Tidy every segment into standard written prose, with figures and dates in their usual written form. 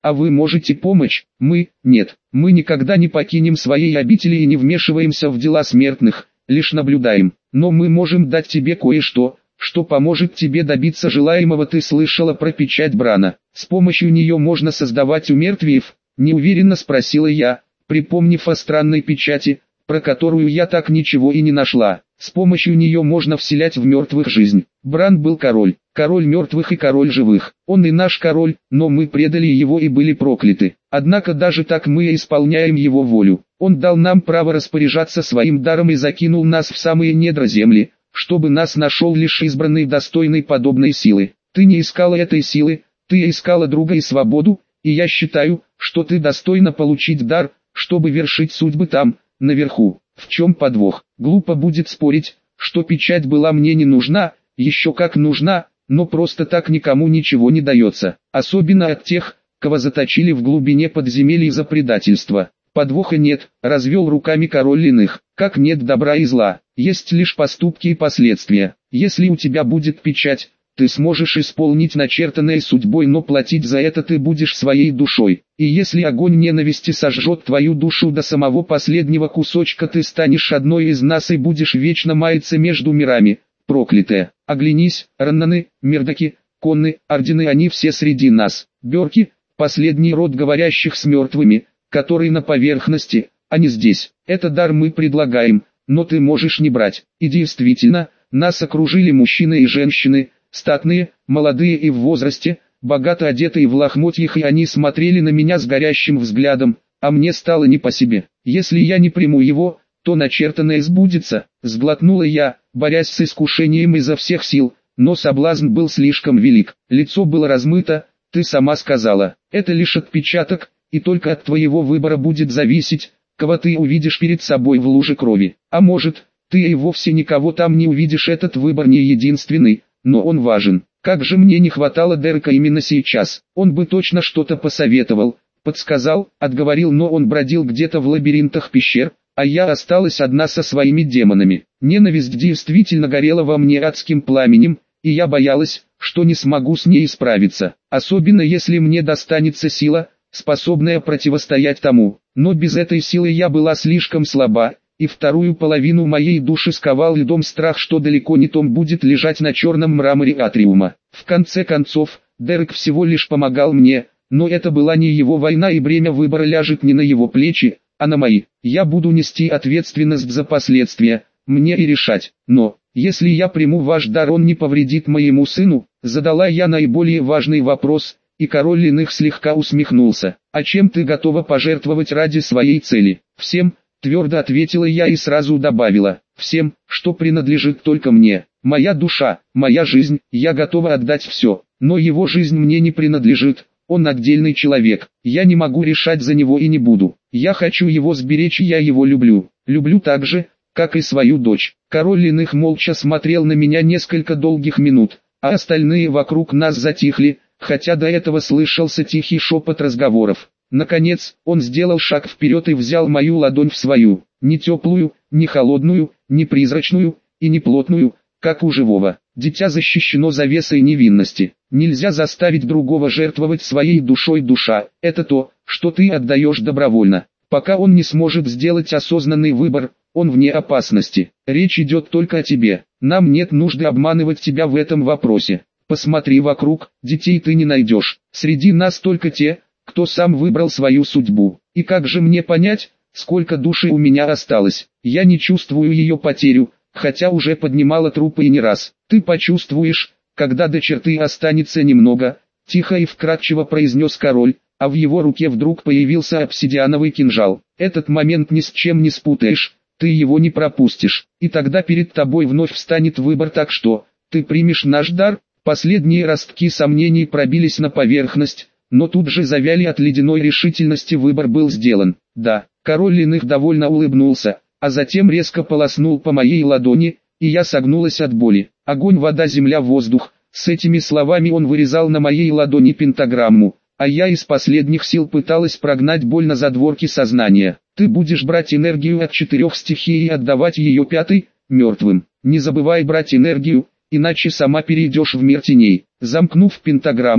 А вы можете помочь? Мы, нет, мы никогда не покинем своей обители и не вмешиваемся в дела смертных, лишь наблюдаем. Но мы можем дать тебе кое-что, что поможет тебе добиться желаемого. Ты слышала про печать Брана? С помощью нее можно создавать умертвиев? Неуверенно спросила я, припомнив о странной печати, про которую я так ничего и не нашла. С помощью нее можно вселять в мертвых жизнь. Бран был король мертвых и король живых. Он и наш король, но мы предали его и были прокляты. Однако даже так мы исполняем его волю. Он дал нам право распоряжаться своим даром и закинул нас в самые недра земли, чтобы нас нашел лишь избранный достойный подобной силы. Ты не искала этой силы, ты искала друга и свободу, и я считаю, что ты достойна получить дар, чтобы вершить судьбы там, наверху. В чем подвох? Глупо будет спорить, что печать была мне не нужна, еще как нужна, но просто так никому ничего не дается. Особенно от тех, кого заточили в глубине подземелий за предательство. Подвоха нет, развел руками король иных. Как нет добра и зла, есть лишь поступки и последствия. Если у тебя будет печать, ты сможешь исполнить начертанное судьбой, но платить за это ты будешь своей душой. И если огонь ненависти сожжет твою душу до самого последнего кусочка, ты станешь одной из нас и будешь вечно маяться между мирами, проклятая. Оглянись, Раннаны, Мирдаки, Конны, Ордены, они все среди нас. Берки, последний род говорящих с мертвыми, который на поверхности, а не здесь. Это дар мы предлагаем, но ты можешь не брать. И действительно, нас окружили мужчины и женщины, статные, молодые и в возрасте, богато одетые в лохмотьях, и они смотрели на меня с горящим взглядом, а мне стало не по себе. Если я не приму его, то начертанное сбудется, сглотнула я, борясь с искушением изо всех сил, но соблазн был слишком велик. Лицо было размыто, ты сама сказала, это лишь отпечаток, и только от твоего выбора будет зависеть, кого ты увидишь перед собой в луже крови. А может, ты и вовсе никого там не увидишь. Этот выбор не единственный, но он важен. Как же мне не хватало Дерека именно сейчас. Он бы точно что-то посоветовал, подсказал, отговорил, но он бродил где-то в лабиринтах пещер, а я осталась одна со своими демонами. Ненависть действительно горела во мне адским пламенем, и я боялась, что не смогу с ней справиться. Особенно если мне достанется сила, способная противостоять тому. Но без этой силы я была слишком слаба, и вторую половину моей души сковал льдом страх, что далеко не том будет лежать на черном мраморе атриума. В конце концов, Дерек всего лишь помогал мне, но это была не его война, и бремя выбора ляжет не на его плечи, а на мои. Я буду нести ответственность за последствия, мне и решать. Но, если я приму ваш дар, он не повредит моему сыну? Задала я наиболее важный вопрос, и король иных слегка усмехнулся. А чем ты готова пожертвовать ради своей цели? Всем, твердо ответила я и сразу добавила, всем, что принадлежит только мне. Моя душа, моя жизнь, я готова отдать все, но его жизнь мне не принадлежит. Он отдельный человек, я не могу решать за него и не буду. Я хочу его сберечь, и я его люблю. Люблю так же, как и свою дочь. Король иных молча смотрел на меня несколько долгих минут, а остальные вокруг нас затихли, хотя до этого слышался тихий шепот разговоров. Наконец, он сделал шаг вперед и взял мою ладонь в свою, не теплую, не холодную, не призрачную и не плотную, как у живого. Дитя защищено завесой невинности. Нельзя заставить другого жертвовать своей душой. Душа – это то, что ты отдаешь добровольно. Пока он не сможет сделать осознанный выбор, он вне опасности. Речь идет только о тебе. Нам нет нужды обманывать тебя в этом вопросе. Посмотри вокруг, детей ты не найдешь. Среди нас только те, кто сам выбрал свою судьбу. И как же мне понять, сколько души у меня осталось? Я не чувствую ее потерю, хотя уже поднимала трупы и не раз. Ты почувствуешь, когда до черты останется немного, тихо и вкратчиво произнес король, а в его руке вдруг появился обсидиановый кинжал. Этот момент ни с чем не спутаешь, ты его не пропустишь, и тогда перед тобой вновь встанет выбор, так что, ты примешь наш дар? Последние ростки сомнений пробились на поверхность, но тут же завяли от ледяной решительности. Выбор был сделан. Да, король иных довольно улыбнулся, а затем резко полоснул по моей ладони, и я согнулась от боли. Огонь, вода, земля, воздух. С этими словами он вырезал на моей ладони пентаграмму, а я из последних сил пыталась прогнать боль на задворке сознания. Ты будешь брать энергию от 4 стихий и отдавать ее 5, мертвым. Не забывай брать энергию, иначе сама перейдешь в мир теней. Замкнув пентаграмму,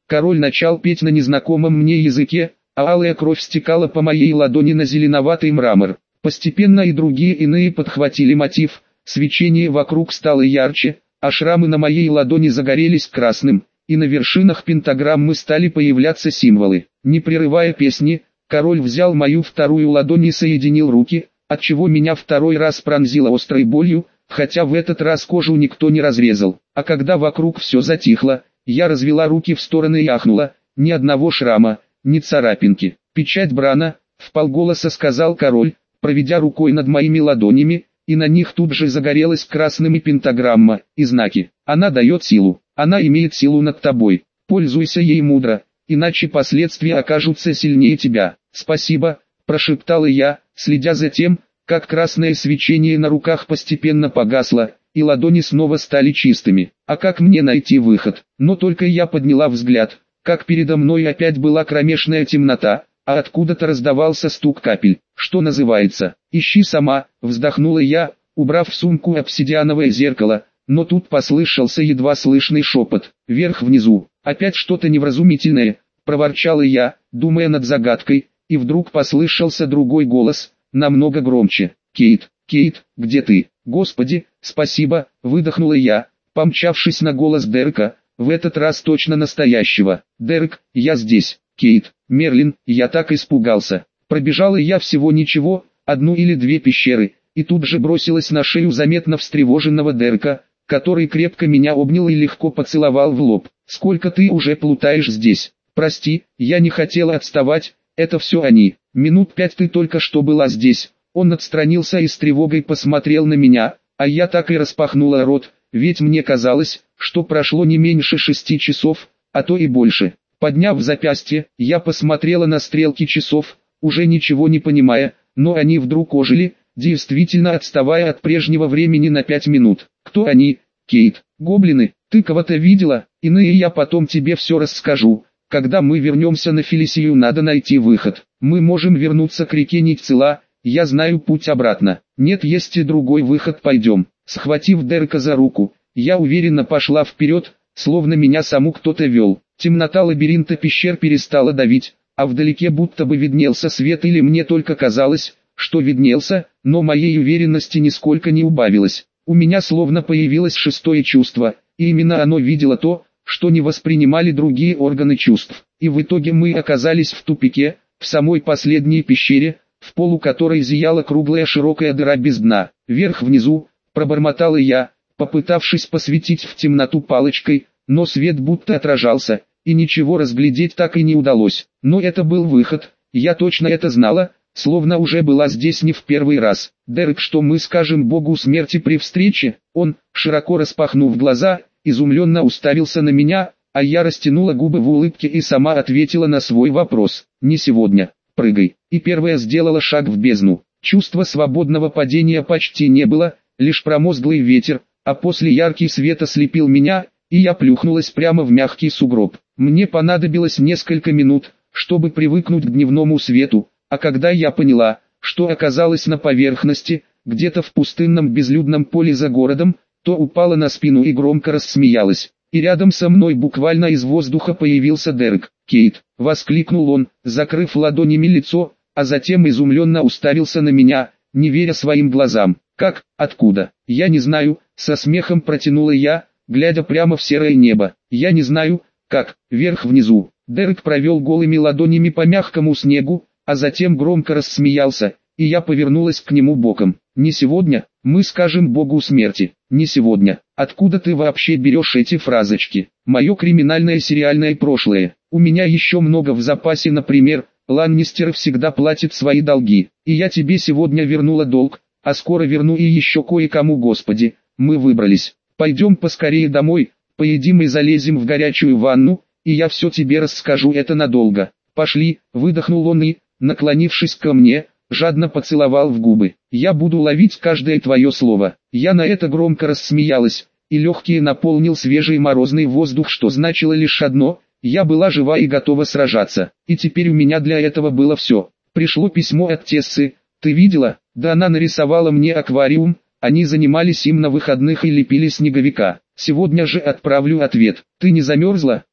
Король начал петь на незнакомом мне языке, а алая кровь стекала по моей ладони на зеленоватый мрамор. Постепенно и другие иные подхватили мотив, свечение вокруг стало ярче, а шрамы на моей ладони загорелись красным, и на вершинах пентаграммы стали появляться символы. Не прерывая песни, король взял мою вторую ладонь и соединил руки, отчего меня второй раз пронзило острой болью, хотя в этот раз кожу никто не разрезал. А когда вокруг все затихло, я развела руки в стороны и ахнула: ни одного шрама, ни царапинки. «Печать Брана», — вполголоса сказал король, проведя рукой над моими ладонями, и на них тут же загорелась красными пентаграмма и знаки. «Она дает силу, она имеет силу над тобой, пользуйся ей мудро, иначе последствия окажутся сильнее тебя». «Спасибо», — прошептала я, следя за тем, как красное свечение на руках постепенно погасло, и ладони снова стали чистыми. А как мне найти выход? Но только я подняла взгляд, как передо мной опять была кромешная темнота, а откуда-то раздавался стук капель. «Что называется, ищи сама», — вздохнула я, убрав в сумку обсидиановое зеркало, но тут послышался едва слышный шепот: «Вверх-внизу». «Опять что-то невразумительное», — проворчала я, думая над загадкой, и вдруг послышался другой голос, намного громче: «Кейт, Кейт, где ты?» «Господи, спасибо», — выдохнула я, помчавшись на голос Дерека, в этот раз точно настоящего. «Дерек, я здесь». «Кейт, Мерлин, я так испугался». Пробежала я всего ничего, 1 или 2 пещеры, и тут же бросилась на шею заметно встревоженного Дерека, который крепко меня обнял и легко поцеловал в лоб. «Сколько ты уже плутаешь здесь?» «Прости, я не хотела отставать, это все они. Минут 5 ты только что была здесь». Он отстранился и с тревогой посмотрел на меня, а я так и распахнула рот, ведь мне казалось, что прошло не меньше 6 часов, а то и больше. Подняв запястье, я посмотрела на стрелки часов, уже ничего не понимая, но они вдруг ожили, действительно отставая от прежнего времени на 5 минут. «Кто они, Кейт?» «Гоблины, ты кого-то видела? Иные я потом тебе все расскажу. Когда мы вернемся на Фелисию, надо найти выход. Мы можем вернуться к реке Нитцела, я знаю путь обратно. Нет, есть и другой выход, пойдем». Схватив Дерека за руку, я уверенно пошла вперед, словно меня саму кто-то вел. Темнота лабиринта пещер перестала давить, а вдалеке будто бы виднелся свет, или мне только казалось, что виднелся, но моей уверенности нисколько не убавилось. У меня словно появилось шестое чувство, и именно оно видело то, что не воспринимали другие органы чувств. И в итоге мы оказались в тупике, в самой последней пещере, в полу которой зияла круглая широкая дыра без дна. «Вверх-внизу», пробормотала я, попытавшись посветить в темноту палочкой, но свет будто отражался, и ничего разглядеть так и не удалось. Но это был выход, я точно это знала, словно уже была здесь не в первый раз. «Дерек, что мы скажем богу смерти при встрече?» Он, широко распахнув глаза, изумленно уставился на меня, а я растянула губы в улыбке и сама ответила на свой вопрос: «Не сегодня, прыгай». И первая сделала шаг в бездну. Чувства свободного падения почти не было, лишь промозглый ветер, а после яркий свет ослепил меня, и я плюхнулась прямо в мягкий сугроб. Мне понадобилось несколько минут, чтобы привыкнуть к дневному свету, а когда я поняла, что оказалась на поверхности, где-то в пустынном безлюдном поле за городом, то упала на спину и громко рассмеялась. И рядом со мной буквально из воздуха появился Дерек. «Кейт!» — воскликнул он, закрыв ладонями лицо, а затем изумленно уставился на меня, не веря своим глазам. «Как? Откуда?» «Я не знаю», — со смехом протянула я, глядя прямо в серое небо. «Я не знаю, как, вверх-внизу». Дерек провел голыми ладонями по мягкому снегу, а затем громко рассмеялся, и я повернулась к нему боком. «Не сегодня, мы скажем богу смерти». «Не сегодня». Откуда ты вообще берешь эти фразочки? Мое криминальное сериальное прошлое. У меня еще много в запасе, например, Ланнистеры всегда платят свои долги. И я тебе сегодня вернула долг, а скоро верну и еще кое-кому. Господи, мы выбрались. Пойдем поскорее домой, поедим и залезем в горячую ванну, и я все тебе расскажу, это надолго. Пошли, выдохнул он и, наклонившись ко мне, жадно поцеловал в губы. «Я буду ловить каждое твое слово». Я на это громко рассмеялась, и легкие наполнил свежий морозный воздух, что значило лишь одно: я была жива и готова сражаться. И теперь у меня для этого было все. Пришло письмо от Тессы, ты видела? Да, она нарисовала мне аквариум, они занимались им на выходных и лепили снеговика. Сегодня же отправлю ответ. Ты не замерзла?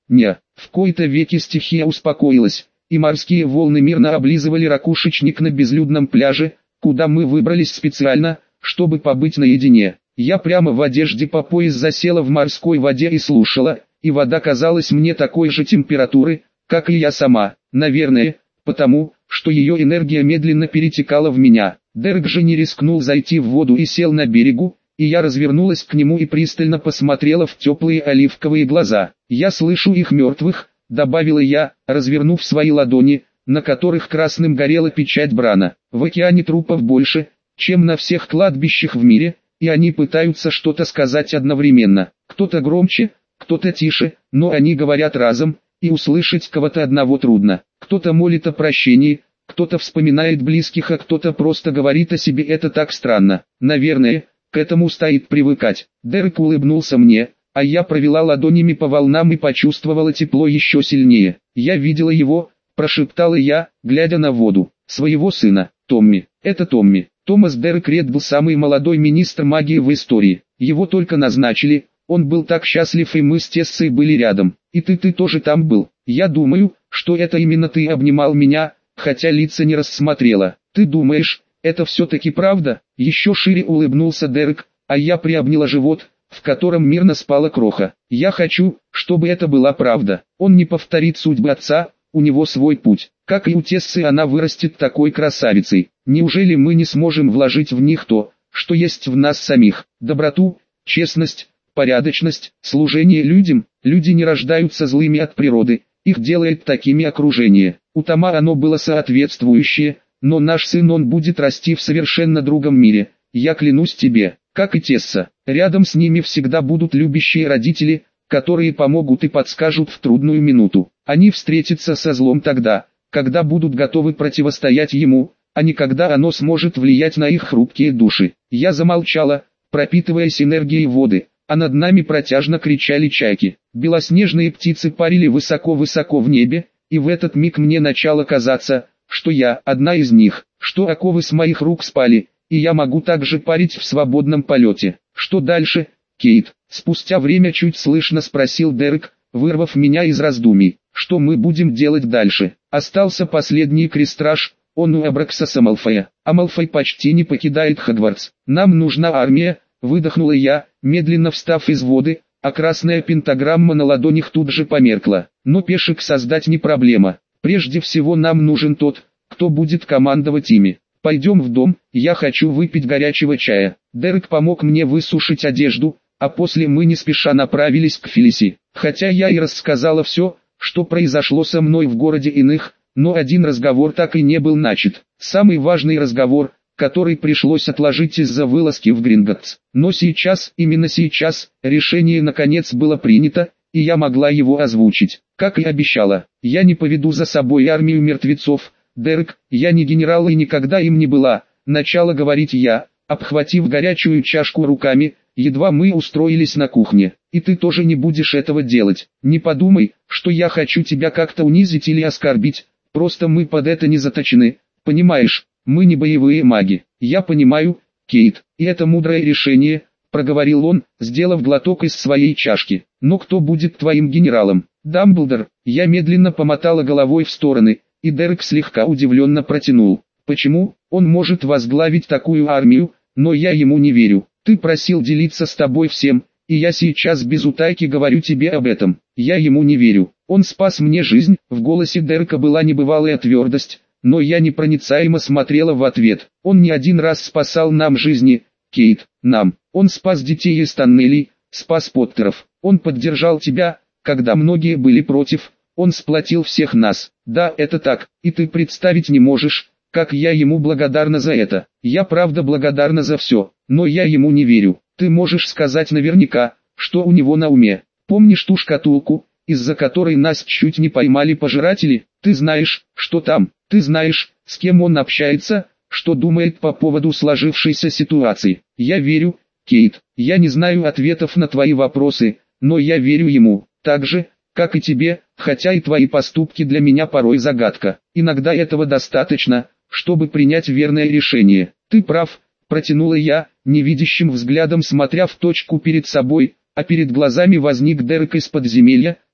Не. В кои-то веки стихия успокоилась, и морские волны мирно облизывали ракушечник на безлюдном пляже, куда мы выбрались специально, чтобы побыть наедине. Я прямо в одежде по пояс засела в морской воде и слушала, и вода казалась мне такой же температуры, как и я сама, наверное, потому, что ее энергия медленно перетекала в меня. Дерек же не рискнул зайти в воду и сел на берегу, и я развернулась к нему и пристально посмотрела в теплые оливковые глаза. «Я слышу их мертвых», — добавила я, развернув свои ладони, на которых красным горела печать Брана. «В океане трупов больше, чем на всех кладбищах в мире, и они пытаются что-то сказать одновременно. Кто-то громче, кто-то тише, но они говорят разом, и услышать кого-то одного трудно. Кто-то молит о прощении, кто-то вспоминает близких, а кто-то просто говорит о себе. Это так странно. Наверное, к этому стоит привыкать». Дерек улыбнулся мне, а я провела ладонями по волнам и почувствовала тепло еще сильнее. «Я видела его», — прошептала я, глядя на воду. «Своего сына, Томми. Это Томми». Томас Дерек Ред был самый молодой министр магии в истории. Его только назначили, он был так счастлив, и мы с Тессой были рядом. И ты тоже там был. Я думаю, что это именно ты обнимал меня, хотя лица не рассмотрела. Ты думаешь, это все-таки правда?» Еще шире улыбнулся Дерек, а я приобняла живот, в котором мирно спала Кроха. «Я хочу, чтобы это была правда. Он не повторит судьбы отца, у него свой путь. Как и у Тессы, она вырастет такой красавицей. Неужели мы не сможем вложить в них то, что есть в нас самих? Доброту, честность, порядочность, служение людям. Люди не рождаются злыми от природы, их делает такими окружение. У Тома оно было соответствующее, но наш сын, он будет расти в совершенно другом мире. Я клянусь тебе, как и Тесса. Рядом с ними всегда будут любящие родители, которые помогут и подскажут в трудную минуту. Они встретятся со злом тогда, когда будут готовы противостоять ему, а не когда оно сможет влиять на их хрупкие души». Я замолчала, пропитываясь энергией воды, а над нами протяжно кричали чайки. Белоснежные птицы парили высоко-высоко в небе, и в этот миг мне начало казаться, что я одна из них, что оковы с моих рук спали, и я могу также парить в свободном полете. «Что дальше, Кейт?» — спустя время чуть слышно спросил Дерек, вырвав меня из раздумий. «Что мы будем делать дальше?» Остался последний крестраж, он у Абраксаса Малфоя. А Малфой почти не покидает Хогвартс. «Нам нужна армия», — выдохнула я, медленно встав из воды, а красная пентаграмма на ладонях тут же померкла. «Но пешек создать не проблема. Прежде всего нам нужен тот, кто будет командовать ими. Пойдем в дом, я хочу выпить горячего чая». Дерек помог мне высушить одежду, а после мы не спеша направились к Фелиси. Хотя я и рассказала все, что произошло со мной в городе иных, но один разговор так и не был начат. Самый важный разговор, который пришлось отложить из-за вылазки в Гринготтс. Но сейчас, именно сейчас, решение наконец было принято, и я могла его озвучить. Как и обещала, я не поведу за собой армию мертвецов. «Дерек, я не генерал и никогда им не была», — начала говорить я, обхватив горячую чашку руками, едва мы устроились на кухне. «И ты тоже не будешь этого делать. Не подумай, что я хочу тебя как-то унизить или оскорбить, просто мы под это не заточены, понимаешь, мы не боевые маги». «Я понимаю, Кейт, и это мудрое решение», — проговорил он, сделав глоток из своей чашки. «Но кто будет твоим генералом?» «Дамблдор». Я медленно помотала головой в стороны, и Дерек слегка удивленно протянул. «Почему? Он может возглавить такую армию, но я ему не верю. Ты просил делиться с тобой всем, и я сейчас без утайки говорю тебе об этом. Я ему не верю. Он спас мне жизнь». В голосе Дерека была небывалая твердость, но я непроницаемо смотрела в ответ. «Он не один раз спасал нам жизни, Кейт, нам. Он спас детей из тоннелей, спас Поттеров. Он поддержал тебя, когда многие были против. Он сплотил всех нас. Да, это так, и ты представить не можешь, как я ему благодарна за это. Я правда благодарна за все, но я ему не верю. Ты можешь сказать наверняка, что у него на уме. Помнишь ту шкатулку, из-за которой нас чуть не поймали пожиратели? Ты знаешь, что там, ты знаешь, с кем он общается, что думает по поводу сложившейся ситуации. Я верю, Кейт, я не знаю ответов на твои вопросы, но я верю ему, так же, как и тебе, хотя и твои поступки для меня порой загадка. Иногда этого достаточно, чтобы принять верное решение. Ты прав, протянула я, невидящим взглядом смотря в точку перед собой, а перед глазами возник Дерек из подземелья,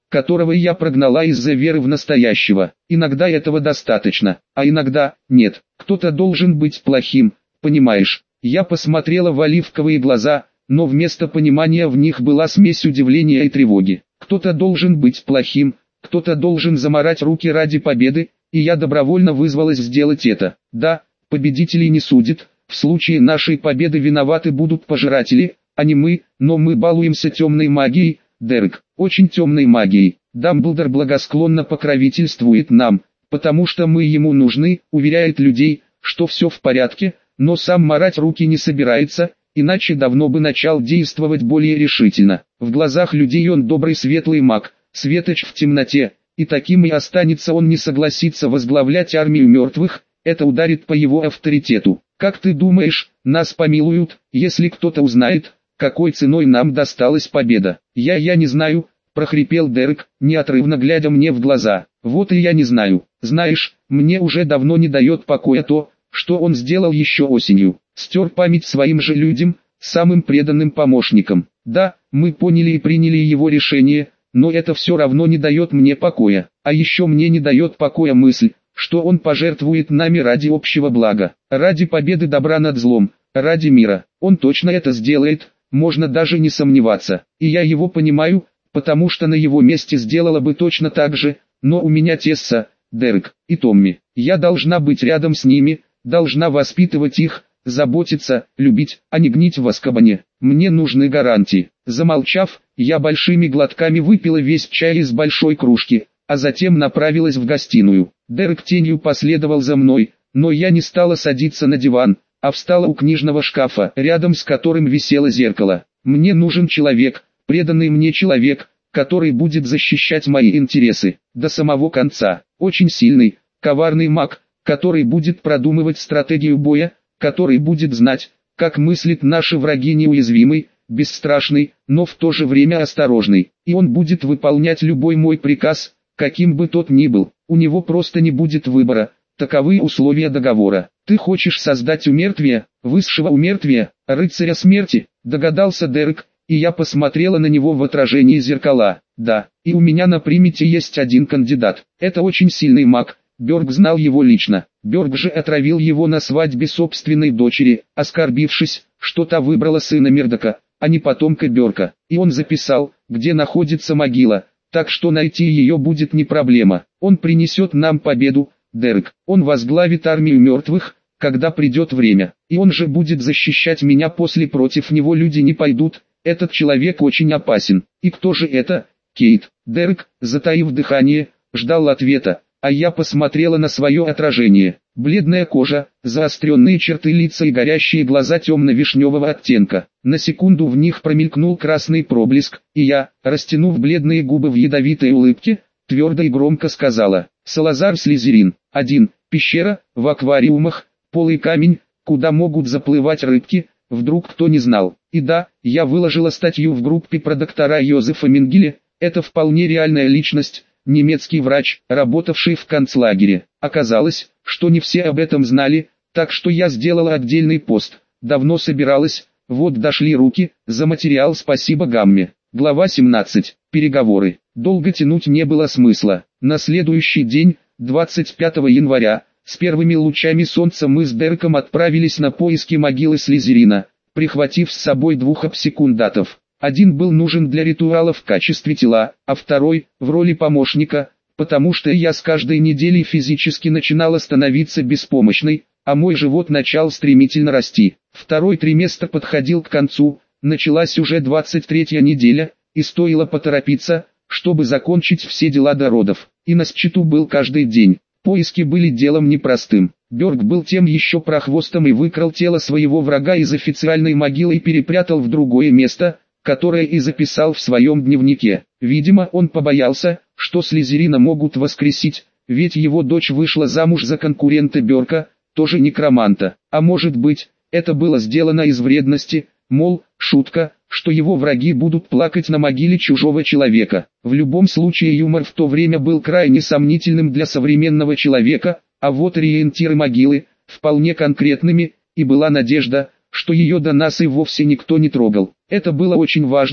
которого я прогнала из-за веры в настоящего. Иногда этого достаточно, а иногда нет. Кто-то должен быть плохим, понимаешь? Я посмотрела в оливковые глаза, но вместо понимания в них была смесь удивления и тревоги. Кто-то должен быть плохим, кто-то должен замарать руки ради победы, и я добровольно вызвалась сделать это. Да, победителей не судят, в случае нашей победы виноваты будут пожиратели, а не мы, но мы балуемся темной магией, Дерек, очень темной магией. Дамблдор благосклонно покровительствует нам, потому что мы ему нужны, уверяет людей, что все в порядке, но сам марать руки не собирается, иначе давно бы начал действовать более решительно. В глазах людей он добрый светлый маг, светоч в темноте, и таким и останется. Он не согласится возглавлять армию мертвых, это ударит по его авторитету. Как ты думаешь, нас помилуют, если кто-то узнает, какой ценой нам досталась победа? Я не знаю, прохрипел Дерек, неотрывно глядя мне в глаза. Вот и я не знаю. Знаешь, мне уже давно не дает покоя то, что он сделал еще осенью. Стер память своим же людям, самым преданным помощникам. Да, мы поняли и приняли его решение, но это все равно не дает мне покоя. А еще мне не дает покоя мысль, что он пожертвует нами ради общего блага, ради победы добра над злом, ради мира. Он точно это сделает, можно даже не сомневаться. И я его понимаю, потому что на его месте сделала бы точно так же, но у меня Тесса, Дерек и Томми. Я должна быть рядом с ними, должна воспитывать их, заботиться, любить, а не гнить в Азкабане. Мне нужны гарантии. Замолчав, я большими глотками выпила весь чай из большой кружки, а затем направилась в гостиную. Дерек тенью последовал за мной, но я не стала садиться на диван, а встала у книжного шкафа, рядом с которым висело зеркало. Мне нужен человек, преданный мне человек, который будет защищать мои интересы до самого конца. Очень сильный, коварный маг, который будет продумывать стратегию боя, который будет знать, как мыслят наши враги, неуязвимый, бесстрашный, но в то же время осторожный. И он будет выполнять любой мой приказ, каким бы тот ни был. У него просто не будет выбора. Таковы условия договора. Ты хочешь создать умертвие, высшего умертвия, рыцаря смерти, догадался Дерек, и я посмотрела на него в отражении зеркала. Да, и у меня на примете есть один кандидат. Это очень сильный маг. Бёрк знал его лично. Бёрк же отравил его на свадьбе собственной дочери, оскорбившись, что та выбрала сына Мердока, а не потомка Бёрка. И он записал, где находится могила, так что найти ее будет не проблема. Он принесет нам победу, Дерек. Он возглавит армию мертвых, когда придет время. И он же будет защищать меня после. Против него люди не пойдут. Этот человек очень опасен. И кто же это? Кейт. Дерек, затаив дыхание, ждал ответа. А я посмотрела на свое отражение. Бледная кожа, заостренные черты лица и горящие глаза темно-вишневого оттенка. На секунду в них промелькнул красный проблеск, и я, растянув бледные губы в ядовитой улыбке, твердо и громко сказала: Салазар Слизерин. 1. Пещера, в аквариумах, полый камень, куда могут заплывать рыбки, вдруг кто не знал. И да, я выложила статью в группе про доктора Йозефа Менгеле, это вполне реальная личность. Немецкий врач, работавший в концлагере. Оказалось, что не все об этом знали, так что я сделала отдельный пост. Давно собиралась, вот дошли руки, за материал спасибо Гамме. Глава 17. Переговоры. Долго тянуть не было смысла. На следующий день, 25 января, с первыми лучами солнца мы с Дереком отправились на поиски могилы Слизерина, прихватив с собой 2 обсекундатов. Один был нужен для ритуала в качестве тела, а второй – в роли помощника, потому что я с каждой неделей физически начинала становиться беспомощной, а мой живот начал стремительно расти. Второй триместр подходил к концу, началась уже 23-я неделя, и стоило поторопиться, чтобы закончить все дела до родов. И на счету был каждый день. Поиски были делом непростым. Бёрк был тем еще прохвостом и выкрал тело своего врага из официальной могилы и перепрятал в другое место, которое и записал в своем дневнике. Видимо, он побоялся, что Слизерина могут воскресить, ведь его дочь вышла замуж за конкурента Бёрка, тоже некроманта. А может быть, это было сделано из вредности, мол, шутка, что его враги будут плакать на могиле чужого человека. В любом случае юмор в то время был крайне сомнительным для современного человека, а вот ориентиры могилы, вполне конкретными, и была надежда, что ее до нас и вовсе никто не трогал. Это было очень важно,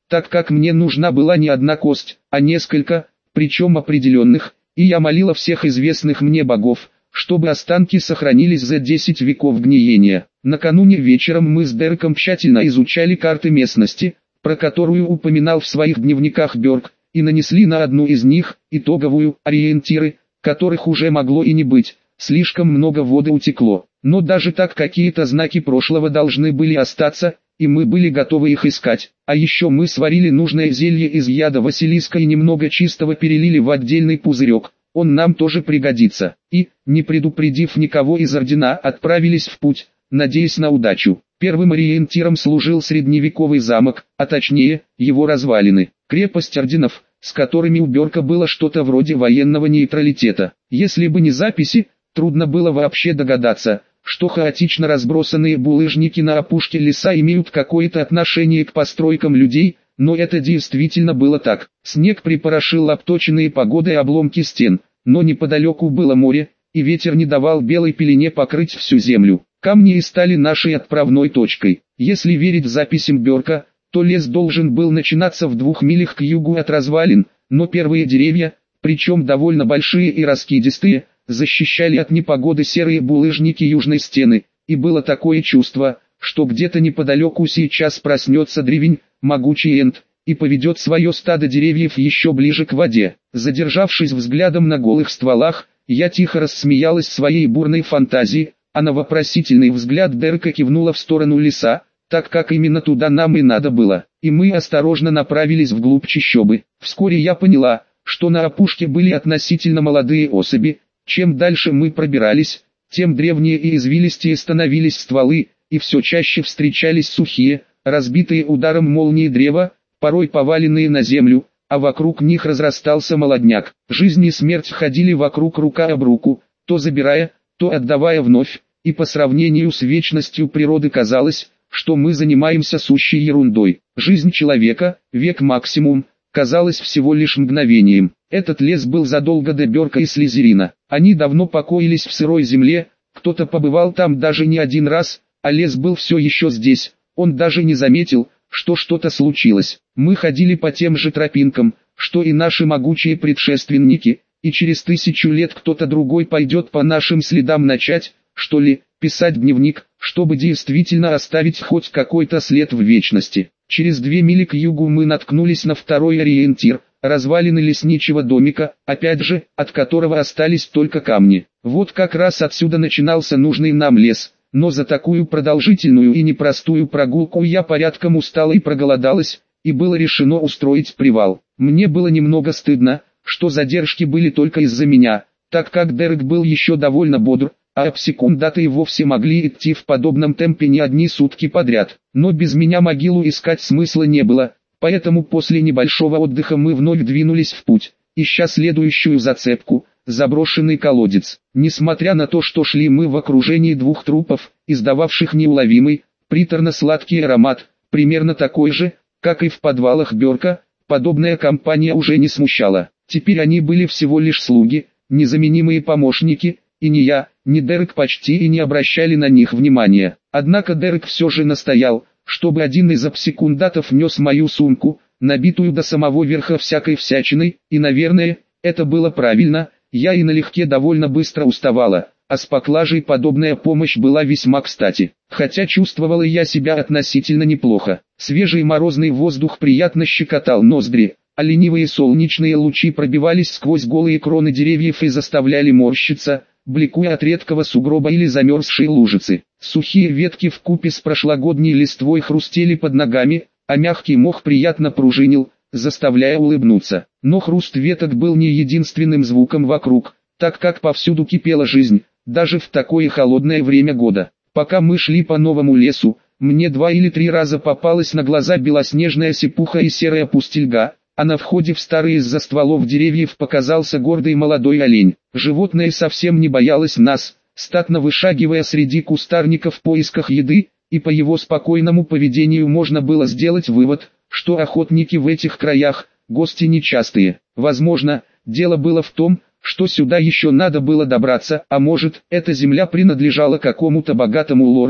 так как мне нужна была не одна кость, а несколько, причем определенных, и я молила всех известных мне богов, чтобы останки сохранились за 10 веков гниения. Накануне вечером мы с Дереком тщательно изучали карты местности, про которую упоминал в своих дневниках Бёрк, и нанесли на одну из них итоговую ориентиры, которых уже могло и не быть, слишком много воды утекло. Но даже так какие-то знаки прошлого должны были остаться, и мы были готовы их искать. А еще мы сварили нужное зелье из яда Василиска и немного чистого перелили в отдельный пузырек. Он нам тоже пригодится. И, не предупредив никого из ордена, отправились в путь, надеясь на удачу. Первым ориентиром служил средневековый замок, а точнее, его развалины. Крепость орденов, с которыми у Бёрка было что-то вроде военного нейтралитета. Если бы не записи, трудно было вообще догадаться, что хаотично разбросанные булыжники на опушке леса имеют какое-то отношение к постройкам людей, но это действительно было так. Снег припорошил обточенные погодой обломки стен, но неподалеку было море, и ветер не давал белой пелене покрыть всю землю. Камни и стали нашей отправной точкой. Если верить записям Бёрка, то лес должен был начинаться в 2 милях к югу от развалин, но первые деревья, причем довольно большие и раскидистые, защищали от непогоды серые булыжники южной стены, и было такое чувство, что где-то неподалеку сейчас проснется древень, могучий Энд, и поведет свое стадо деревьев еще ближе к воде. Задержавшись взглядом на голых стволах, я тихо рассмеялась своей бурной фантазии, а на вопросительный взгляд Дерека кивнула в сторону леса, так как именно туда нам и надо было, и мы осторожно направились вглубь чащобы. Вскоре я поняла, что на опушке были относительно молодые особи. Чем дальше мы пробирались, тем древнее и извилистее становились стволы, и все чаще встречались сухие, разбитые ударом молнии древа, порой поваленные на землю, а вокруг них разрастался молодняк. Жизнь и смерть ходили вокруг рука об руку, то забирая, то отдавая вновь, и по сравнению с вечностью природы казалось, что мы занимаемся сущей ерундой. Жизнь человека, век максимум, казалось всего лишь мгновением. Этот лес был задолго до Бёрка и Слизерина. Они давно покоились в сырой земле, кто-то побывал там даже не один раз, а лес был все еще здесь. Он даже не заметил, что что-то случилось. Мы ходили по тем же тропинкам, что и наши могучие предшественники, и через 1000 лет кто-то другой пойдет по нашим следам начать, что ли, писать дневник, чтобы действительно оставить хоть какой-то след в вечности. Через 2 мили к югу мы наткнулись на второй ориентир, развалины лесничего домика, опять же, от которого остались только камни. Вот как раз отсюда начинался нужный нам лес, но за такую продолжительную и непростую прогулку я порядком устала и проголодалась, и было решено устроить привал. Мне было немного стыдно, что задержки были только из-за меня, так как Дерек был еще довольно бодр, а обсекундаты и вовсе могли идти в подобном темпе не одни сутки подряд. Но без меня могилу искать смысла не было, поэтому после небольшого отдыха мы вновь двинулись в путь, ища следующую зацепку – заброшенный колодец. Несмотря на то, что шли мы в окружении 2 трупов, издававших неуловимый, приторно-сладкий аромат, примерно такой же, как и в подвалах Бёрка, подобная компания уже не смущала. Теперь они были всего лишь слуги, незаменимые помощники, и ни я, ни Дерек почти и не обращали на них внимания. Однако Дерек все же настоял, чтобы один из обсекундатов нес мою сумку, набитую до самого верха всякой всячиной, и, наверное, это было правильно. Я и налегке довольно быстро уставала, а с поклажей подобная помощь была весьма кстати. Хотя чувствовала я себя относительно неплохо. Свежий морозный воздух приятно щекотал ноздри, а ленивые солнечные лучи пробивались сквозь голые кроны деревьев и заставляли морщиться, бликуя от редкого сугроба или замерзшей лужицы. Сухие ветки вкупе с прошлогодней листвой хрустели под ногами, а мягкий мох приятно пружинил, заставляя улыбнуться. Но хруст веток был не единственным звуком вокруг, так как повсюду кипела жизнь, даже в такое холодное время года. Пока мы шли по новому лесу, мне 2 или 3 раза попалась на глаза белоснежная сипуха и серая пустельга, а на входе в старые из-за стволов деревьев показался гордый молодой олень. Животное совсем не боялось нас, статно вышагивая среди кустарников в поисках еды, и по его спокойному поведению можно было сделать вывод, что охотники в этих краях – гости нечастые. Возможно, дело было в том, что сюда еще надо было добраться, а может, эта земля принадлежала какому-то богатому лорду,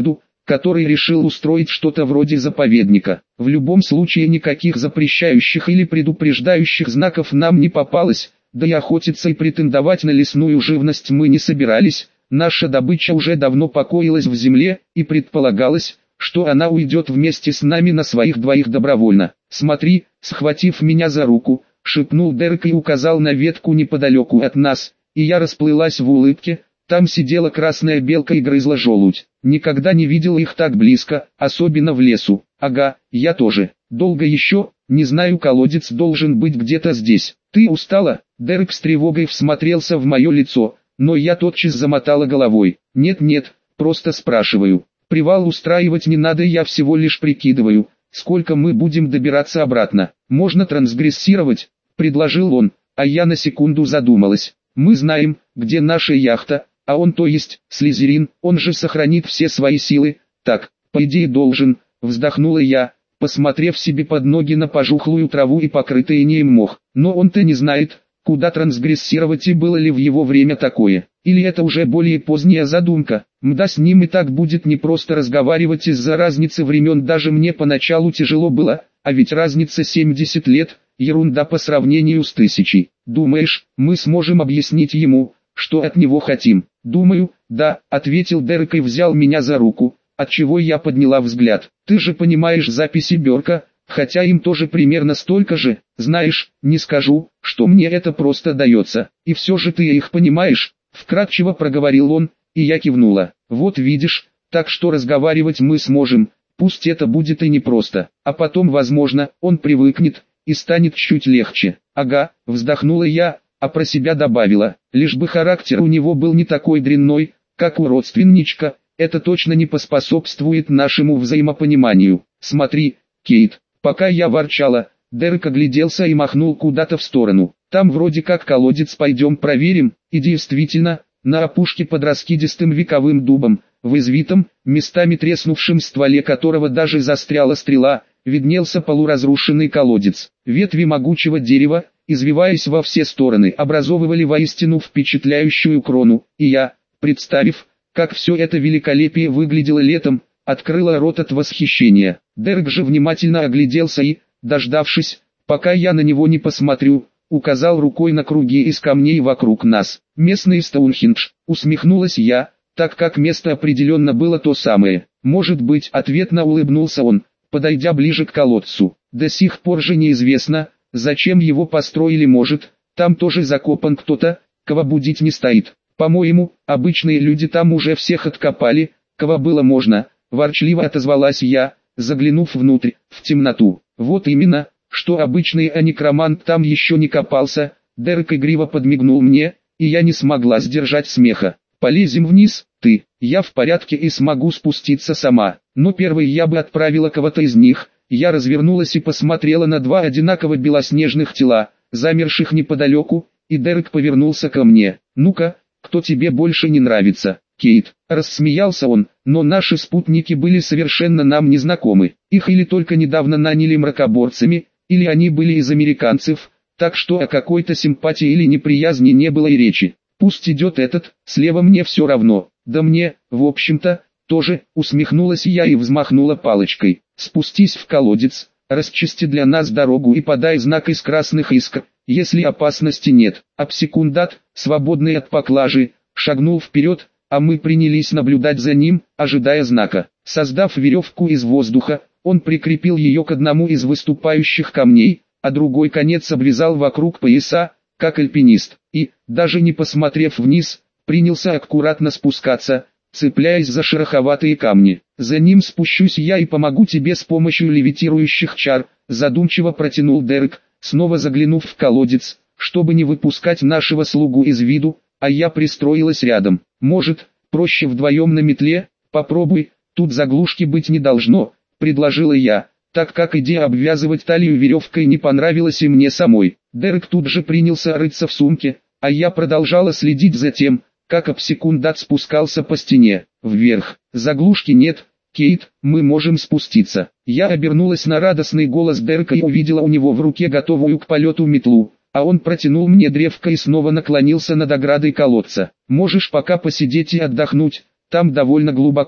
который решил устроить что-то вроде заповедника. В любом случае никаких запрещающих или предупреждающих знаков нам не попалось, да и охотиться и претендовать на лесную живность мы не собирались. Наша добыча уже давно покоилась в земле, и предполагалось, что она уйдет вместе с нами на своих двоих добровольно. «Смотри», схватив меня за руку, шепнул Дерек и указал на ветку неподалеку от нас, и я расплылась в улыбке. Там сидела красная белка и грызла желудь. Никогда не видел их так близко, особенно в лесу. Ага, я тоже. Долго еще? Не знаю, колодец должен быть где-то здесь. Ты устала? Дерек с тревогой всмотрелся в мое лицо, но я тотчас замотала головой. Нет, просто спрашиваю. Привал устраивать не надо, я всего лишь прикидываю, сколько мы будем добираться обратно. Можно трансгрессировать, предложил он, а я на секунду задумалась. Мы знаем, где наша яхта, а он, то есть, Слизерин, он же сохранит все свои силы. Так, по идее должен, вздохнула я, посмотрев себе под ноги на пожухлую траву и покрытый инеем мох. Но он-то не знает, куда трансгрессировать и было ли в его время такое. Или это уже более поздняя задумка. Мда, с ним и так будет непросто разговаривать из-за разницы времен, даже мне поначалу тяжело было, а ведь разница 70 лет, ерунда по сравнению с 1000. Думаешь, мы сможем объяснить ему, что от него хотим? Думаю, да, ответил Дерек и взял меня за руку, отчего я подняла взгляд. Ты же понимаешь записи Бёрка, хотя им тоже примерно столько же. Знаешь, не скажу, что мне это просто дается. И все же ты их понимаешь, вкратчиво проговорил он, и я кивнула. Вот видишь, так что разговаривать мы сможем, пусть это будет и непросто, а потом, возможно, он привыкнет, и станет чуть легче. Ага, вздохнула я, а про себя добавила, лишь бы характер у него был не такой дрянной, как у родственничка, это точно не поспособствует нашему взаимопониманию. Смотри, Кейт. Пока я ворчала, Дерек огляделся и махнул куда-то в сторону. Там вроде как колодец, пойдем проверим. И действительно, на опушке под раскидистым вековым дубом, в извитом, местами треснувшем стволе которого даже застряла стрела, виднелся полуразрушенный колодец. Ветви могучего дерева, извиваясь во все стороны, образовывали воистину впечатляющую крону, и я, представив, как все это великолепие выглядело летом, открыла рот от восхищения. Дерек же внимательно огляделся и, дождавшись, пока я на него не посмотрю, указал рукой на круги из камней вокруг нас. «Местный Стоунхендж», усмехнулась я, так как место определенно было то самое. «Может быть», ответно улыбнулся он, подойдя ближе к колодцу. «До сих пор же неизвестно, зачем его построили, может, там тоже закопан кто-то, кого будить не стоит. По-моему, обычные люди там уже всех откопали, кого было можно», ворчливо отозвалась я, заглянув внутрь, в темноту. «Вот именно, что обычный, а некромант там еще не копался». Дерек игриво подмигнул мне, и я не смогла сдержать смеха. «Полезем вниз, ты, я в порядке и смогу спуститься сама, но первой я бы отправила кого-то из них». Я развернулась и посмотрела на два одинаково белоснежных тела, замерших неподалеку, и Дерек повернулся ко мне. «Ну-ка, кто тебе больше не нравится?» «Кейт», рассмеялся он, но наши спутники были совершенно нам незнакомы. Их или только недавно наняли мракоборцами, или они были из американцев, так что о какой-то симпатии или неприязни не было и речи. «Пусть идет этот, слева, мне все равно». «Да мне, в общем-то, тоже», усмехнулась я и взмахнула палочкой. «Спустись в колодец, расчисти для нас дорогу и подай знак из красных искр, если опасности нет». Абсекундат, свободный от поклажи, шагнул вперед, а мы принялись наблюдать за ним, ожидая знака. Создав веревку из воздуха, он прикрепил ее к одному из выступающих камней, а другой конец обвязал вокруг пояса, как альпинист, и, даже не посмотрев вниз, принялся аккуратно спускаться, цепляясь за шероховатые камни. «За ним спущусь я и помогу тебе с помощью левитирующих чар», задумчиво протянул Дерек, снова заглянув в колодец, чтобы не выпускать нашего слугу из виду, а я пристроилась рядом. «Может, проще вдвоем на метле? Попробуй, тут заглушки быть не должно», предложила я, так как идея обвязывать талию веревкой не понравилась и мне самой. Дерек тут же принялся рыться в сумке, а я продолжала следить за тем, как Абсекундат спускался по стене, вверх. «Заглушки нет, Кейт, мы можем спуститься». Я обернулась на радостный голос Дерека и увидела у него в руке готовую к полету метлу, а он протянул мне древко и снова наклонился над оградой колодца. «Можешь пока посидеть и отдохнуть, там довольно глубоко.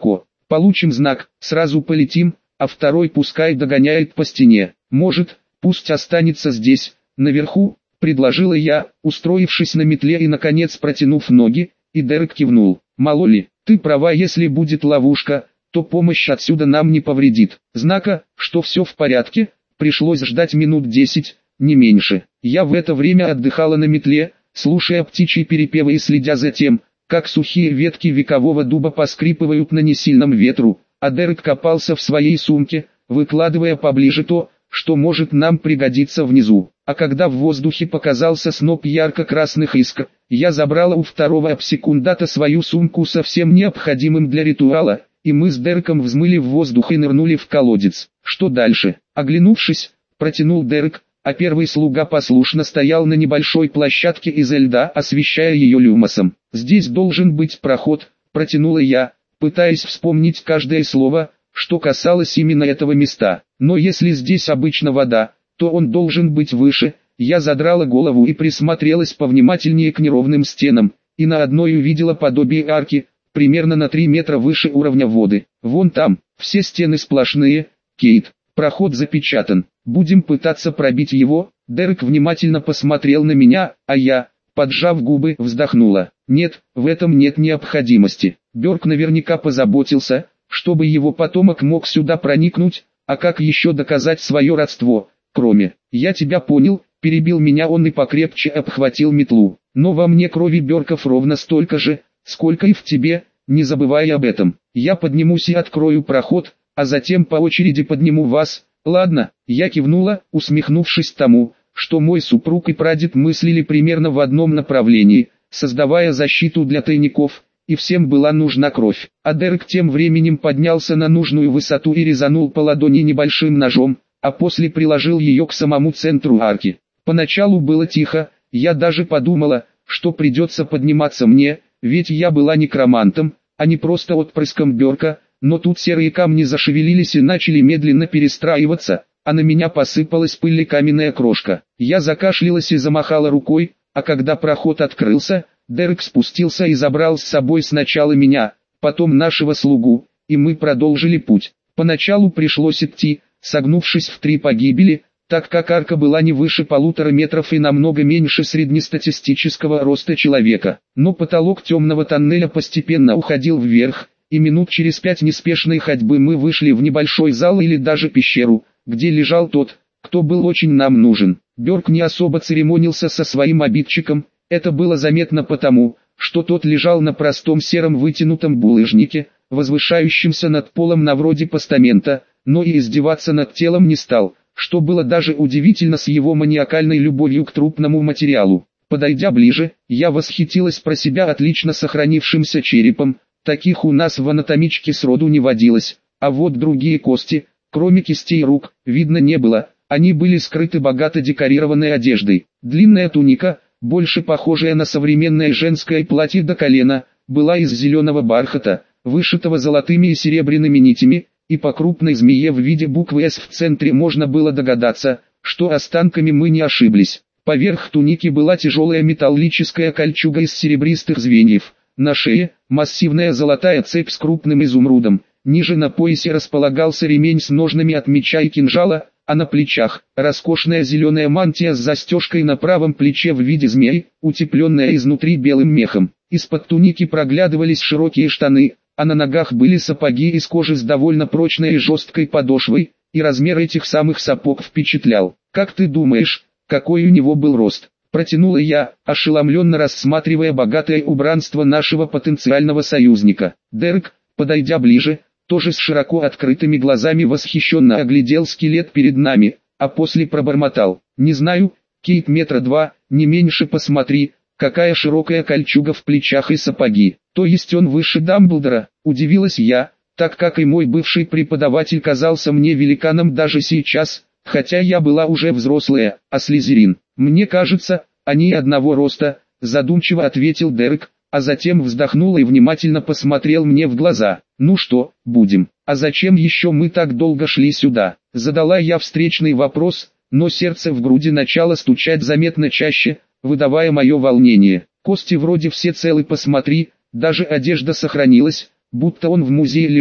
Получим знак, сразу полетим, а второй пускай догоняет по стене. Может, пусть останется здесь, наверху, предложила я, устроившись на метле и наконец протянув ноги, и Дерек кивнул. Мало ли, ты права, если будет ловушка, то помощь отсюда нам не повредит. Знака, что все в порядке, пришлось ждать минут 10, не меньше. Я в это время отдыхала на метле, слушая птичьи перепевы и следя за тем, как сухие ветки векового дуба поскрипывают на несильном ветру, а Дерек копался в своей сумке, выкладывая поближе то, что может нам пригодиться внизу. А когда в воздухе показался сноп ярко-красных искр, я забрала у второго обсекундата свою сумку со всем необходимым для ритуала, и мы с Дереком взмыли в воздух и нырнули в колодец. Что дальше? Оглянувшись, протянул Дерек, а первый слуга послушно стоял на небольшой площадке из льда, освещая ее люмосом. «Здесь должен быть проход», — протянула я, пытаясь вспомнить каждое слово, что касалось именно этого места. «Но если здесь обычно вода, то он должен быть выше». Я задрала голову и присмотрелась повнимательнее к неровным стенам, и на одной увидела подобие арки, примерно на 3 метра выше уровня воды. «Вон там, все стены сплошные, Кейт, проход запечатан. Будем пытаться пробить его». Дерек внимательно посмотрел на меня, а я, поджав губы, вздохнула. «Нет, в этом нет необходимости. Бёрк наверняка позаботился, чтобы его потомок мог сюда проникнуть, а как еще доказать свое родство, кроме...» «Я тебя понял», — перебил меня он и покрепче обхватил метлу. «Но во мне крови Бёрков ровно столько же, сколько и в тебе, не забывай об этом. Я поднимусь и открою проход, а затем по очереди подниму вас». «Ладно», — я кивнула, усмехнувшись тому, что мой супруг и прадед мыслили примерно в одном направлении, создавая защиту для тайников, и всем была нужна кровь. А Дерек тем временем поднялся на нужную высоту и резанул по ладони небольшим ножом, а после приложил ее к самому центру арки. Поначалу было тихо, я даже подумала, что придется подниматься мне, ведь я была некромантом, а не просто отпрыском Бёрка, но тут серые камни зашевелились и начали медленно перестраиваться, а на меня посыпалась пыль и каменная крошка. Я закашлялась и замахала рукой, а когда проход открылся, Дерек спустился и забрал с собой сначала меня, потом нашего слугу, и мы продолжили путь. Поначалу пришлось идти, согнувшись в 3 погибели, так как арка была не выше 1,5 метров и намного меньше среднестатистического роста человека. Но потолок темного тоннеля постепенно уходил вверх, и минут через 5 неспешной ходьбы мы вышли в небольшой зал или даже пещеру, где лежал тот, кто был очень нам нужен. Бёрк не особо церемонился со своим обидчиком, это было заметно потому, что тот лежал на простом сером вытянутом булыжнике, возвышающемся над полом на вроде постамента, но и издеваться над телом не стал, что было даже удивительно с его маниакальной любовью к трупному материалу. Подойдя ближе, я восхитилась про себя отлично сохранившимся черепом, таких у нас в анатомичке сроду не водилось, а вот другие кости, кроме кистей рук, видно не было, они были скрыты богато декорированной одеждой. Длинная туника, больше похожая на современное женское платье до колена, была из зеленого бархата, вышитого золотыми и серебряными нитями, и по крупной змее в виде буквы «С» в центре можно было догадаться, что останками мы не ошиблись. Поверх туники была тяжелая металлическая кольчуга из серебристых звеньев, на шее массивная золотая цепь с крупным изумрудом, ниже на поясе располагался ремень с ножнами от меча и кинжала, а на плечах роскошная зеленая мантия с застежкой на правом плече в виде змей, утепленная изнутри белым мехом. Из-под туники проглядывались широкие штаны, а на ногах были сапоги из кожи с довольно прочной и жесткой подошвой, и размер этих самых сапог впечатлял. «Как ты думаешь, какой у него был рост?» — протянула я, ошеломленно рассматривая богатое убранство нашего потенциального союзника. Дерек, подойдя ближе, тоже с широко открытыми глазами восхищенно оглядел скелет перед нами, а после пробормотал: «Не знаю, Кейт, 2 метра, не меньше, посмотри, какая широкая кольчуга в плечах и сапоги». «То есть он выше Дамблдора?» — удивилась я, так как и мой бывший преподаватель казался мне великаном даже сейчас, хотя я была уже взрослая, а Слизерин. «Мне кажется, они одного роста», — задумчиво ответил Дерек, а затем вздохнул и внимательно посмотрел мне в глаза. «Ну что, будем? А зачем еще мы так долго шли сюда?» Задала я встречный вопрос, но сердце в груди начало стучать заметно чаще, выдавая мое волнение. «Кости вроде все целы, посмотри, даже одежда сохранилась, будто он в музее лежал»,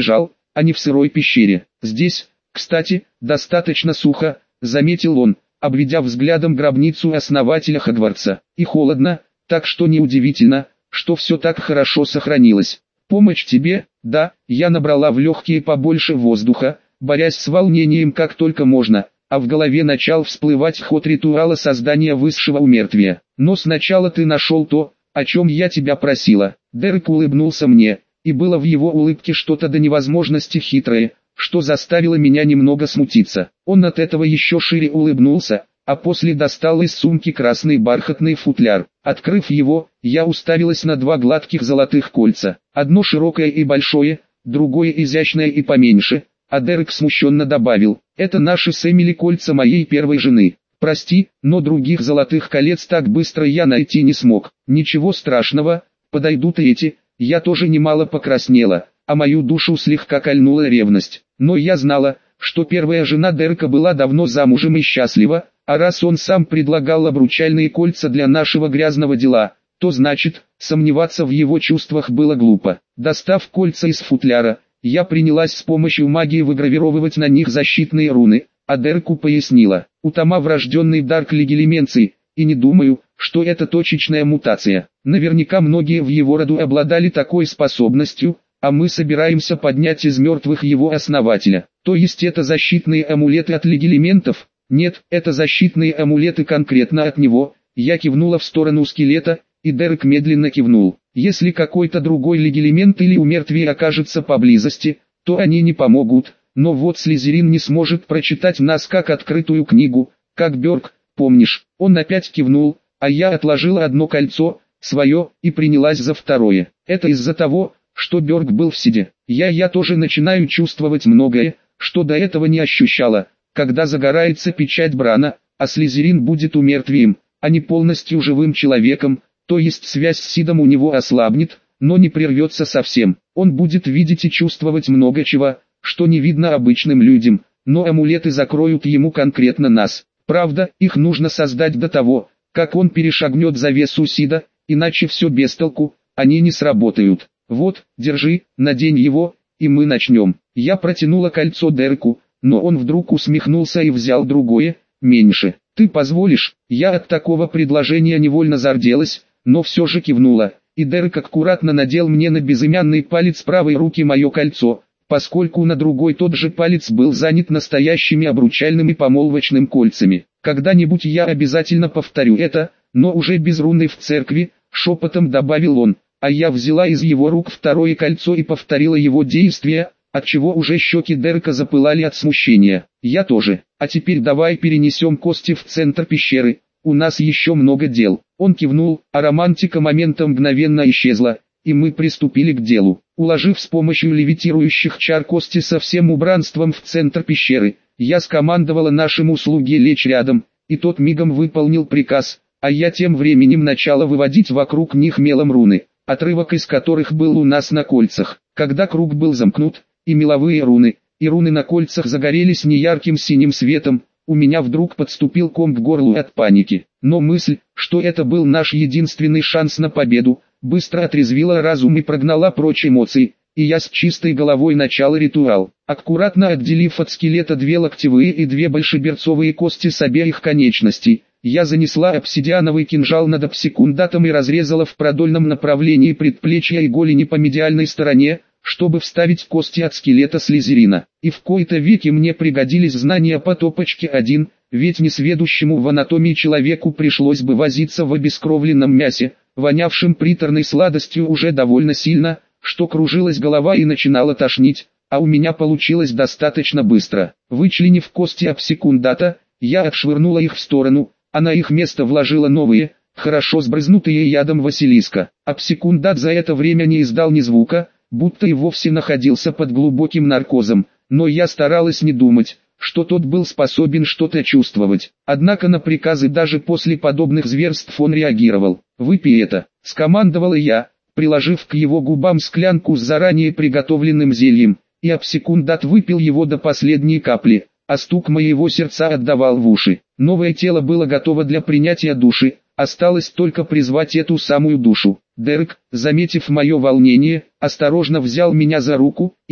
а не в сырой пещере. Здесь, кстати, достаточно сухо, заметил он, обведя взглядом гробницу основателя Хогвартса. И холодно, так что неудивительно, что все так хорошо сохранилось. Помощь тебе? Да, я набрала в легкие побольше воздуха, борясь с волнением как только можно, а в голове начал всплывать ход ритуала создания высшего умертвия. Но сначала ты нашел то, о чем я тебя просила. Дерек улыбнулся мне, и было в его улыбке что-то до невозможности хитрое, что заставило меня немного смутиться. Он от этого еще шире улыбнулся, а после достал из сумки красный бархатный футляр. Открыв его, я уставилась на два гладких золотых кольца. Одно широкое и большое, другое изящное и поменьше, а Дерек смущенно добавил: «Это наши с Эмили кольца моей первой жены. Прости, но других золотых колец так быстро я найти не смог». «Ничего страшного, подойдут и эти». Я тоже немало покраснела, а мою душу слегка кольнула ревность. Но я знала, что первая жена Дерека была давно замужем и счастлива, а раз он сам предлагал обручальные кольца для нашего грязного дела, то значит, сомневаться в его чувствах было глупо. Достав кольца из футляра, я принялась с помощью магии выгравировывать на них защитные руны, а Дереку пояснила: «У Тома врожденный дар к легилименции, и не думаю, что это точечная мутация. Наверняка многие в его роду обладали такой способностью, а мы собираемся поднять из мертвых его основателя. То есть это защитные амулеты от легилиментов?» «Нет, это защитные амулеты конкретно от него». Я кивнула в сторону скелета, и Дерек медленно кивнул. «Если какой-то другой легилимент или умертвие окажется поблизости, то они не помогут, но вот Слизерин не сможет прочитать нас как открытую книгу, как Бёрк, помнишь?» Он опять кивнул, а я отложила одно кольцо, свое, и принялась за второе. «Это из-за того, что Бёрк был в Сиде. Я тоже начинаю чувствовать многое, что до этого не ощущала. Когда загорается печать Брана, а Слизерин будет умертвием, а не полностью живым человеком, то есть связь с Сидом у него ослабнет, но не прервется совсем. Он будет видеть и чувствовать много чего, что не видно обычным людям, но амулеты закроют ему конкретно нас. Правда, их нужно создать до того, как он перешагнет завесу Сида, иначе все без толку, они не сработают. Вот, держи, надень его, и мы начнем». Я протянула кольцо Дереку, но он вдруг усмехнулся и взял другое, меньше. «Ты позволишь?» Я от такого предложения невольно зарделась, но все же кивнула, и Дерек аккуратно надел мне на безымянный палец правой руки мое кольцо, поскольку на другой тот же палец был занят настоящими обручальными помолвочным кольцами. «Когда-нибудь я обязательно повторю это, но уже без руны в церкви», шепотом добавил он, а я взяла из его рук второе кольцо и повторила его действие, отчего уже щеки Дерека запылали от смущения. «Я тоже. А теперь давай перенесем кости в центр пещеры, у нас еще много дел». Он кивнул, а романтика момента мгновенно исчезла, и мы приступили к делу. Уложив с помощью левитирующих чар кости со всем убранством в центр пещеры, я скомандовала нашему слуге лечь рядом, и тот мигом выполнил приказ, а я тем временем начала выводить вокруг них мелом руны, отрывок из которых был у нас на кольцах. Когда круг был замкнут, и меловые руны, и руны на кольцах загорелись неярким синим светом, у меня вдруг подступил ком к горлу от паники. Но мысль, что это был наш единственный шанс на победу, быстро отрезвила разум и прогнала прочь эмоции, и я с чистой головой начала ритуал. Аккуратно отделив от скелета две локтевые и две большеберцовые кости с обеих конечностей, я занесла обсидиановый кинжал над обсекундатом и разрезала в продольном направлении предплечья и голени по медиальной стороне, чтобы вставить кости от скелета Слизерина. И в кои-то веки мне пригодились знания по топочке 1, ведь несведущему в анатомии человеку пришлось бы возиться в обескровленном мясе, вонявшем приторной сладостью уже довольно сильно, что кружилась голова и начинала тошнить, а у меня получилось достаточно быстро. Вычленив кости обсекундата, я отшвырнула их в сторону, а на их место вложила новые, хорошо сбрызнутые ядом Василиска. Обсекундат за это время не издал ни звука, будто и вовсе находился под глубоким наркозом, но я старалась не думать, что тот был способен что-то чувствовать. Однако на приказы даже после подобных зверств он реагировал. «Выпей это», — скомандовала я, приложив к его губам склянку с заранее приготовленным зельем, и обсекундат выпил его до последней капли, а стук моего сердца отдавал в уши. Новое тело было готово для принятия души, осталось только призвать эту самую душу. Дерек, заметив мое волнение, осторожно взял меня за руку, и я,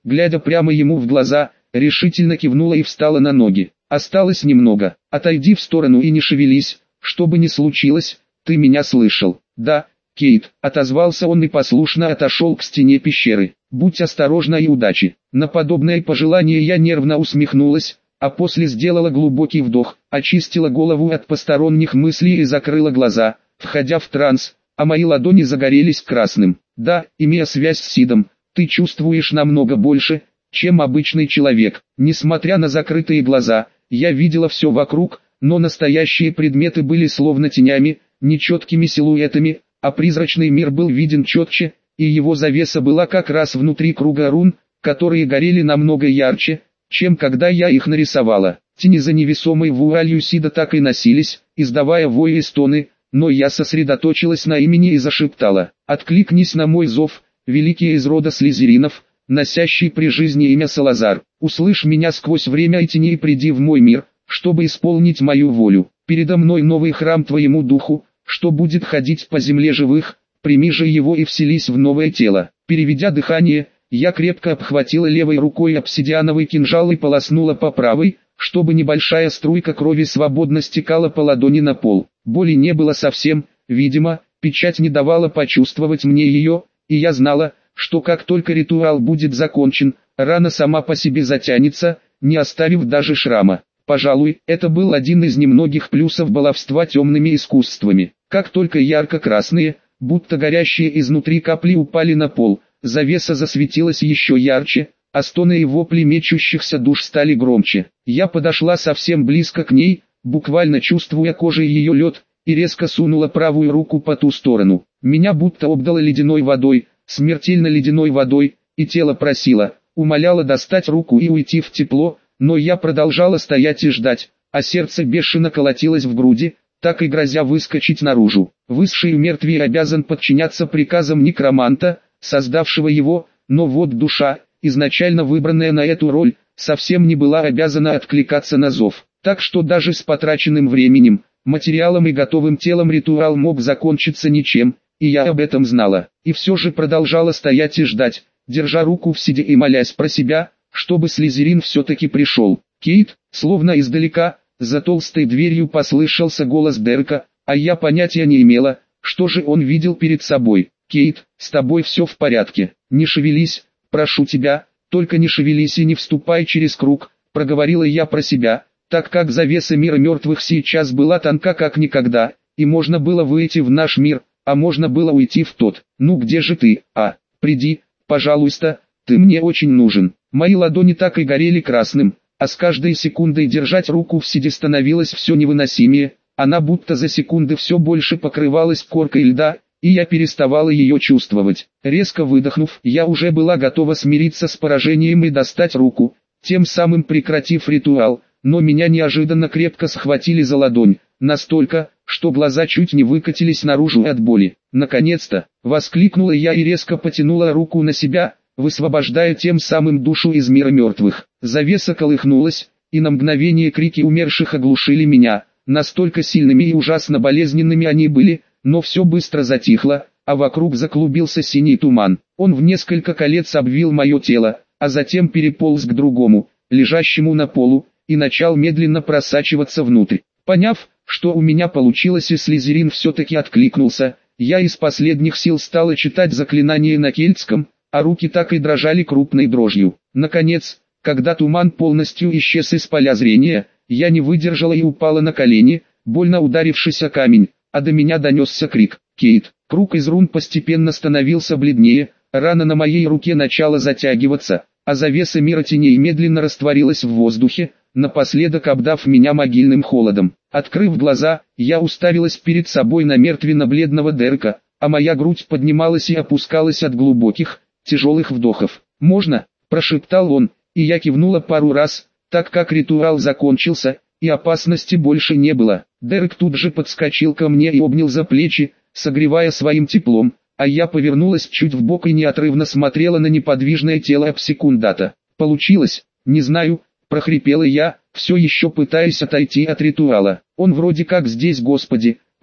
глядя прямо ему в глаза, решительно кивнула и встала на ноги. Осталось немного. Отойди в сторону и не шевелись, что бы ни случилось, ты меня слышал? Да, Кейт, отозвался он и послушно отошел к стене пещеры. Будь осторожна и удачи. На подобное пожелание я нервно усмехнулась, а после сделала глубокий вдох, очистила голову от посторонних мыслей и закрыла глаза, входя в транс, а мои ладони загорелись красным. Да, имея связь с Сидом, ты чувствуешь намного больше, чем обычный человек. Несмотря на закрытые глаза, я видела все вокруг, но настоящие предметы были словно тенями, нечеткими силуэтами, а призрачный мир был виден четче, и его завеса была как раз внутри круга рун, которые горели намного ярче, чем когда я их нарисовала. Тени за невесомой вуалью Сида так и носились, издавая вой и стоны, но я сосредоточилась на имени и зашептала: «Откликнись на мой зов, великий из рода Слизеринов, носящий при жизни имя Салазар. Услышь меня сквозь время и тени и приди в мой мир, чтобы исполнить мою волю. Передо мной новый храм твоему духу, что будет ходить по земле живых, прими же его и вселись в новое тело». Переведя дыхание, я крепко обхватила левой рукой обсидиановый кинжал и полоснула по правой, чтобы небольшая струйка крови свободно стекала по ладони на пол. Боли не было совсем, видимо, печать не давала почувствовать мне ее, и я знала, что как только ритуал будет закончен, рана сама по себе затянется, не оставив даже шрама. Пожалуй, это был один из немногих плюсов баловства темными искусствами. Как только ярко-красные, будто горящие изнутри капли упали на пол, завеса засветилась еще ярче, а стоны и вопли мечущихся душ стали громче. Я подошла совсем близко к ней, буквально чувствуя кожей ее лед, и резко сунула правую руку по ту сторону. Меня будто обдало ледяной водой, смертельно ледяной водой, и тело просило, умоляло достать руку и уйти в тепло, но я продолжала стоять и ждать, а сердце бешено колотилось в груди, так и грозя выскочить наружу. Высший мертвый обязан подчиняться приказам некроманта, создавшего его, но вот душа, изначально выбранная на эту роль, совсем не была обязана откликаться на зов. Так что даже с потраченным временем, материалом и готовым телом ритуал мог закончиться ничем, и я об этом знала. И все же продолжала стоять и ждать, держа руку в Сиде и молясь про себя, чтобы Слизерин все-таки пришел. «Кейт», словно издалека, за толстой дверью послышался голос Дерека, а я понятия не имела, что же он видел перед собой. «Кейт, с тобой все в порядке, не шевелись, прошу тебя, только не шевелись и не вступай через круг», проговорила я про себя, так как завеса мира мертвых сейчас была тонка как никогда, и можно было выйти в наш мир, а можно было уйти в тот. «Ну где же ты, приди, пожалуйста, ты мне очень нужен». Мои ладони так и горели красным, а с каждой секундой держать руку в Сиде становилось все невыносимее, она будто за секунды все больше покрывалась коркой льда, и я переставала ее чувствовать. Резко выдохнув, я уже была готова смириться с поражением и достать руку, тем самым прекратив ритуал, но меня неожиданно крепко схватили за ладонь, настолько, что глаза чуть не выкатились наружу от боли. «Наконец-то!» — воскликнула я и резко потянула руку на себя, высвобождая тем самым душу из мира мертвых. Завеса колыхнулась, и на мгновение крики умерших оглушили меня, настолько сильными и ужасно болезненными они были, но все быстро затихло, а вокруг заклубился синий туман. Он в несколько колец обвил мое тело, а затем переполз к другому, лежащему на полу, и начал медленно просачиваться внутрь. Поняв, что у меня получилось и Слизерин все-таки откликнулся, я из последних сил стала читать заклинание на кельтском, а руки так и дрожали крупной дрожью. Наконец, когда туман полностью исчез из поля зрения, я не выдержала и упала на колени, больно ударившись о камень, а до меня донесся крик: «Кейт!». Круг из рун постепенно становился бледнее, рана на моей руке начала затягиваться, а завеса мира теней медленно растворилась в воздухе, напоследок обдав меня могильным холодом. Открыв глаза, я уставилась перед собой на мертвенно-бледного Дерека, а моя грудь поднималась и опускалась от глубоких, тяжелых вдохов. «Можно?» – прошептал он, и я кивнула пару раз, так как ритуал закончился, и опасности больше не было. Дерек тут же подскочил ко мне и обнял за плечи, согревая своим теплом, а я повернулась чуть вбок и неотрывно смотрела на неподвижное тело Апсекундата. «Получилось?» «Не знаю», – прохрипела я, все еще пытаясь отойти от ритуала. «Он вроде как здесь, Господи!» –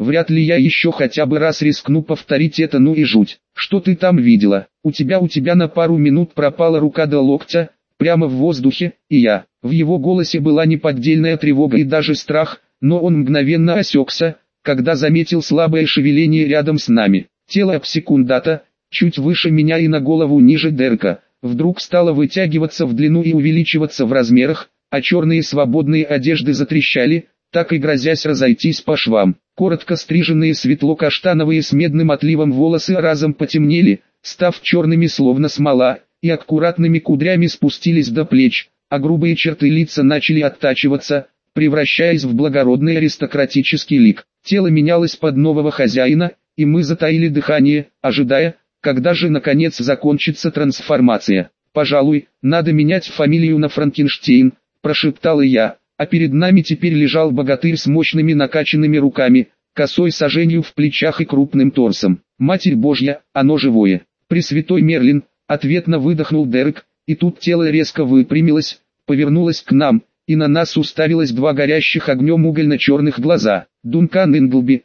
Вряд ли я еще хотя бы раз рискну повторить это, ну и жуть. Что ты там видела? У тебя на пару минут пропала рука до локтя, прямо в воздухе, и я. В его голосе была неподдельная тревога и даже страх, но он мгновенно осекся, когда заметил слабое шевеление рядом с нами. Тело Псекундата, чуть выше меня и на голову ниже Дерека, вдруг стало вытягиваться в длину и увеличиваться в размерах, а черные свободные одежды затрещали, так и грозясь разойтись по швам. Коротко стриженные светло-каштановые с медным отливом волосы разом потемнели, став черными словно смола, и аккуратными кудрями спустились до плеч, а грубые черты лица начали оттачиваться, превращаясь в благородный аристократический лик. Тело менялось под нового хозяина, и мы затаили дыхание, ожидая, когда же наконец закончится трансформация. «Пожалуй, надо менять фамилию на Франкенштейн», – прошептал я, а перед нами теперь лежал богатырь с мощными накачанными руками, косой саженью в плечах и крупным торсом. «Матерь Божья, оно живое!» «Пресвятой Мерлин!» – ответно выдохнул Дерек, и тут тело резко выпрямилось, повернулось к нам, и на нас уставилось два горящих огнем угольно-черных глаза. Дункан Инглби,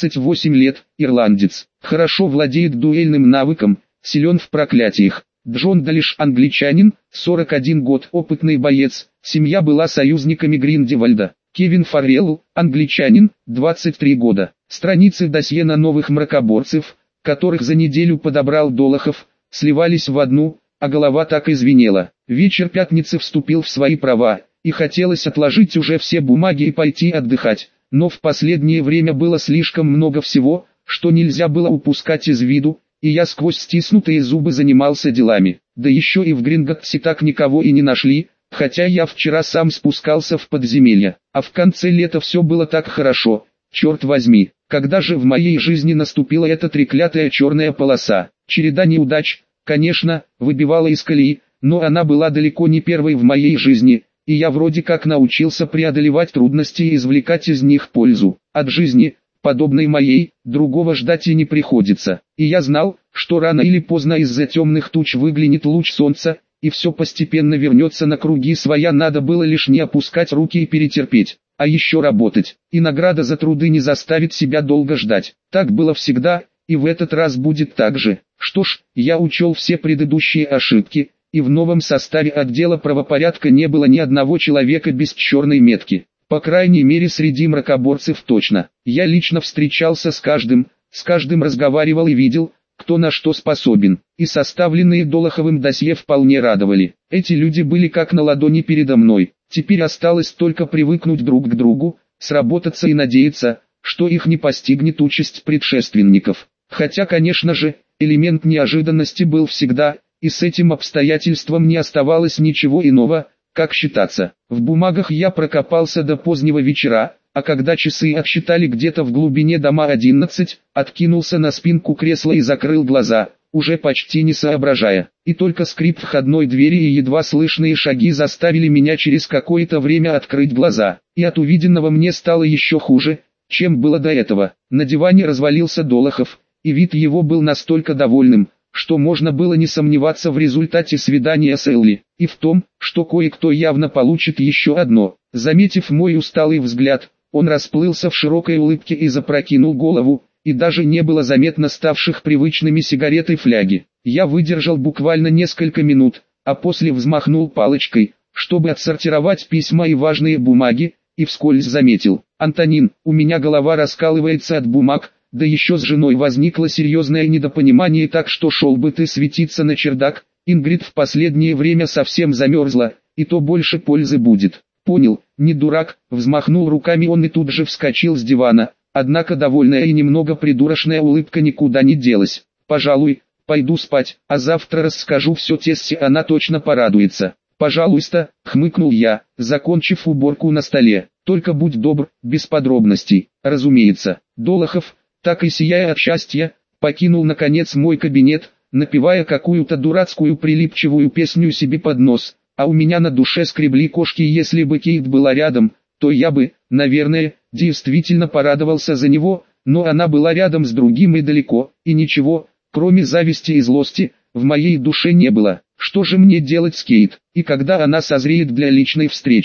28 лет, ирландец, хорошо владеет дуэльным навыком, силен в проклятиях. Джон Далиш, англичанин, 41 год, опытный боец, семья была союзниками Гриндевальда. Кевин Фаррелл, англичанин, 23 года. Страницы досье на новых мракоборцев, которых за неделю подобрал Долохов, сливались в одну, а голова так и звенела. Вечер пятницы вступил в свои права, и хотелось отложить уже все бумаги и пойти отдыхать, но в последнее время было слишком много всего, что нельзя было упускать из виду, и я сквозь стиснутые зубы занимался делами. Да еще и в Гринготте так никого и не нашли, хотя я вчера сам спускался в подземелье, а в конце лета все было так хорошо, черт возьми. Когда же в моей жизни наступила эта треклятая черная полоса? Череда неудач, конечно, выбивала из колеи, но она была далеко не первой в моей жизни, и я вроде как научился преодолевать трудности и извлекать из них пользу. От жизни, подобной моей, другого ждать и не приходится. И я знал, что рано или поздно из-за темных туч выглянет луч солнца, и все постепенно вернется на круги своя, надо было лишь не опускать руки и перетерпеть. А еще работать, и награда за труды не заставит себя долго ждать. Так было всегда, и в этот раз будет так же. Что ж, я учел все предыдущие ошибки, и в новом составе отдела правопорядка не было ни одного человека без черной метки. По крайней мере среди мракоборцев точно. Я лично встречался с каждым разговаривал и видел, кто на что способен, и составленные Долоховым досье вполне радовали. Эти люди были как на ладони передо мной. Теперь осталось только привыкнуть друг к другу, сработаться и надеяться, что их не постигнет участь предшественников. Хотя, конечно же, элемент неожиданности был всегда, и с этим обстоятельством не оставалось ничего иного, как считаться. В бумагах я прокопался до позднего вечера, а когда часы отсчитали где-то в глубине дома 11, откинулся на спинку кресла и закрыл глаза, уже почти не соображая. И только скрип входной двери и едва слышные шаги заставили меня через какое-то время открыть глаза. И от увиденного мне стало еще хуже, чем было до этого. На диване развалился Долохов, и вид его был настолько довольным, что можно было не сомневаться в результате свидания с Элли, и в том, что кое-кто явно получит еще одно. Заметив мой усталый взгляд, он расплылся в широкой улыбке и запрокинул голову, и даже не было заметно ставших привычными сигареты фляги. Я выдержал буквально несколько минут, а после взмахнул палочкой, чтобы отсортировать письма и важные бумаги, и вскользь заметил: «Антонин, у меня голова раскалывается от бумаг, да еще с женой возникло серьезное недопонимание, так что шел бы ты светиться на чердак, Ингрид в последнее время совсем замерзла, и то больше пользы будет». «Понял, не дурак», взмахнул руками он и тут же вскочил с дивана. Однако довольная и немного придурочная улыбка никуда не делась. «Пожалуй, пойду спать, а завтра расскажу все Тессе, она точно порадуется». «Пожалуйста», хмыкнул я, закончив уборку на столе. «Только будь добр, без подробностей». «Разумеется». Долохов, так и сияя от счастья, покинул наконец мой кабинет, напевая какую-то дурацкую прилипчивую песню себе под нос, а у меня на душе скребли кошки. Если бы Кейт была рядом, то я бы, наверное, действительно порадовался за него, но она была рядом с другим и далеко, и ничего, кроме зависти и злости, в моей душе не было. Что же мне делать с Кейт, и когда она созреет для личной встречи?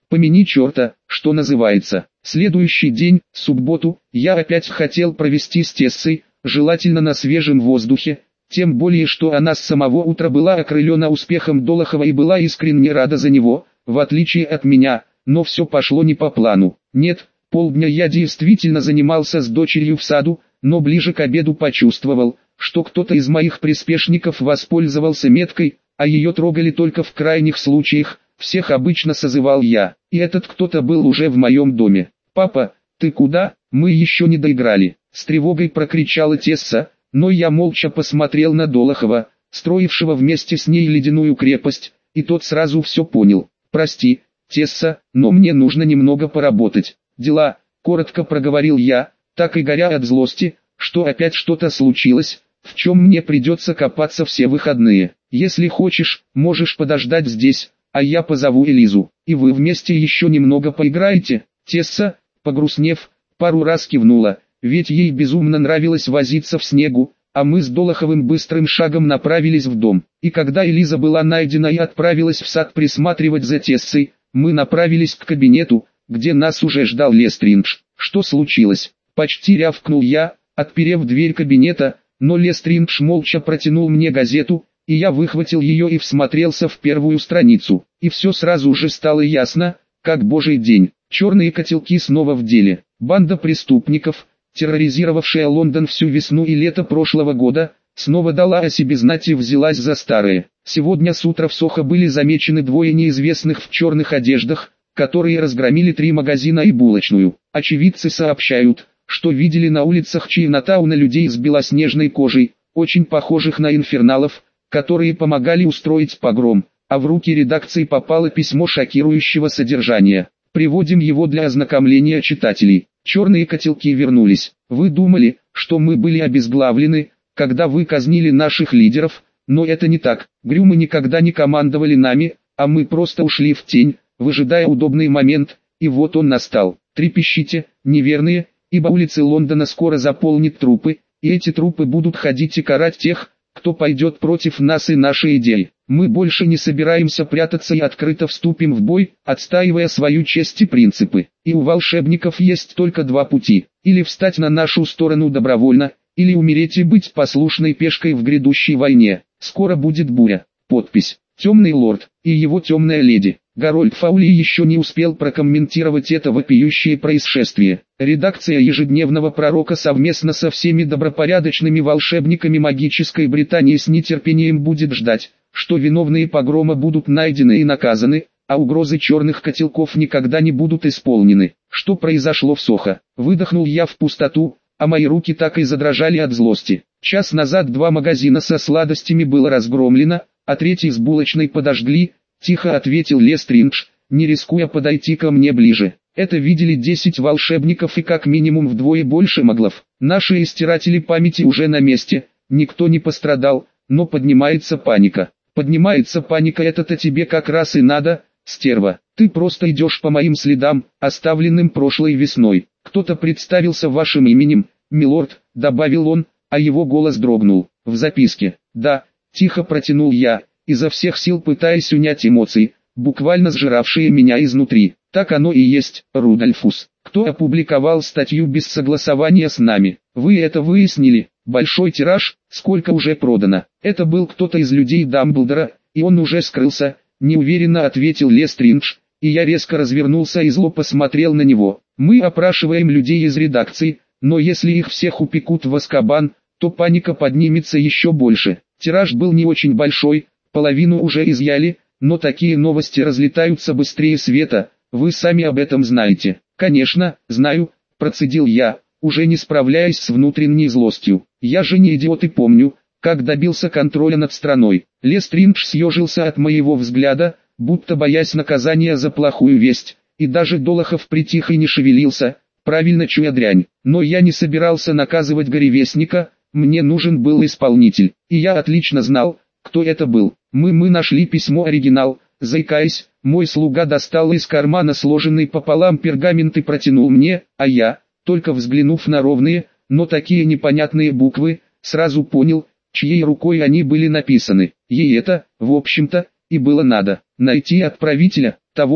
Помяни черта, что называется. Следующий день, субботу, я опять хотел провести с Тессой, желательно на свежем воздухе, тем более что она с самого утра была окрылена успехом Долохова и была искренне рада за него, в отличие от меня, но все пошло не по плану. Нет, полдня я действительно занимался с дочерью в саду, но ближе к обеду почувствовал, что кто-то из моих приспешников воспользовался меткой, а ее трогали только в крайних случаях, всех обычно созывал я, и этот кто-то был уже в моем доме. «Папа, ты куда? Мы еще не доиграли», — с тревогой прокричала Тесса, но я молча посмотрел на Долохова, строившего вместе с ней ледяную крепость, и тот сразу все понял. «Прости, Тесса, но мне нужно немного поработать. Дела», — коротко проговорил я, так и горя от злости, что опять что-то случилось, в чем мне придется копаться все выходные. «Если хочешь, можешь подождать здесь, а я позову Элизу, и вы вместе еще немного поиграете». Тесса, погрустнев, пару раз кивнула, ведь ей безумно нравилось возиться в снегу, а мы с Долоховым быстрым шагом направились в дом. И когда Элиза была найдена и отправилась в сад присматривать за Тессой, мы направились к кабинету, где нас уже ждал Лестриндж. «Что случилось?» — почти рявкнул я, отперев дверь кабинета, но Лестриндж молча протянул мне газету, и я выхватил ее и всмотрелся в первую страницу. И все сразу же стало ясно, как божий день. Черные котелки снова в деле. Банда преступников, терроризировавшая Лондон всю весну и лето прошлого года, снова дала о себе знать и взялась за старые. Сегодня с утра в Сохо были замечены двое неизвестных в черных одеждах, которые разгромили 3 магазина и булочную. Очевидцы сообщают, что видели на улицах Чайнатауна людей с белоснежной кожей, очень похожих на инферналов, которые помогали устроить погром, а в руки редакции попало письмо шокирующего содержания. Приводим его для ознакомления читателей. Черные котелки вернулись. Вы думали, что мы были обезглавлены, когда вы казнили наших лидеров, но это не так. Грюмы никогда не командовали нами, а мы просто ушли в тень, выжидая удобный момент, и вот он настал. Трепещите, неверные, ибо улицы Лондона скоро заполнит трупы, и эти трупы будут ходить и карать тех, кто пойдет против нас и нашей идеи. Мы больше не собираемся прятаться и открыто вступим в бой, отстаивая свою честь и принципы. И у волшебников есть только 2 пути: или встать на нашу сторону добровольно, или умереть и быть послушной пешкой в грядущей войне. Скоро будет буря. Подпись: Темный лорд и его темная леди. Гарольд Фаули еще не успел прокомментировать это вопиющее происшествие. Редакция ежедневного пророка совместно со всеми добропорядочными волшебниками магической Британии с нетерпением будет ждать, что виновные погрома будут найдены и наказаны, а угрозы черных котелков никогда не будут исполнены. Что произошло в Сохо? Выдохнул я в пустоту, а мои руки так и задрожали от злости. Час назад 2 магазина со сладостями было разгромлено, а 3 с булочной подожгли. Тихо ответил Лестриндж, не рискуя подойти ко мне ближе. Это видели 10 волшебников и как минимум вдвое больше маглов. Наши стиратели памяти уже на месте, никто не пострадал, но поднимается паника. Поднимается паника, это-то тебе как раз и надо, стерва. Ты просто идешь по моим следам, оставленным прошлой весной. Кто-то представился вашим именем, милорд, добавил он, а его голос дрогнул. В записке. Да, тихо протянул я, изо всех сил пытаясь унять эмоции, буквально сжиравшие меня изнутри. Так оно и есть, Рудольфус. Кто опубликовал статью без согласования с нами? Вы это выяснили? Большой тираж, сколько уже продано? Это был кто-то из людей Дамблдора, и он уже скрылся, неуверенно ответил Лестриндж, и я резко развернулся и зло посмотрел на него. Мы опрашиваем людей из редакции, но если их всех упекут в Азкабан, то паника поднимется еще больше. Тираж был не очень большой, половину уже изъяли, но такие новости разлетаются быстрее света, вы сами об этом знаете. Конечно, знаю, процедил я, уже не справляясь с внутренней злостью. Я же не идиот и помню, как добился контроля над страной. Лестриндж съежился от моего взгляда, будто боясь наказания за плохую весть, и даже Долохов притих и не шевелился, правильно чуя дрянь. Но я не собирался наказывать горевестника, мне нужен был исполнитель, и я отлично знал, кто это был. Мы нашли письмо-оригинал, заикаясь, мой слуга достал из кармана сложенный пополам пергамент и протянул мне, а я, только взглянув на ровные, но такие непонятные буквы, сразу понял, чьей рукой они были написаны. Ей это, в общем-то, и было надо. Найти отправителя, того,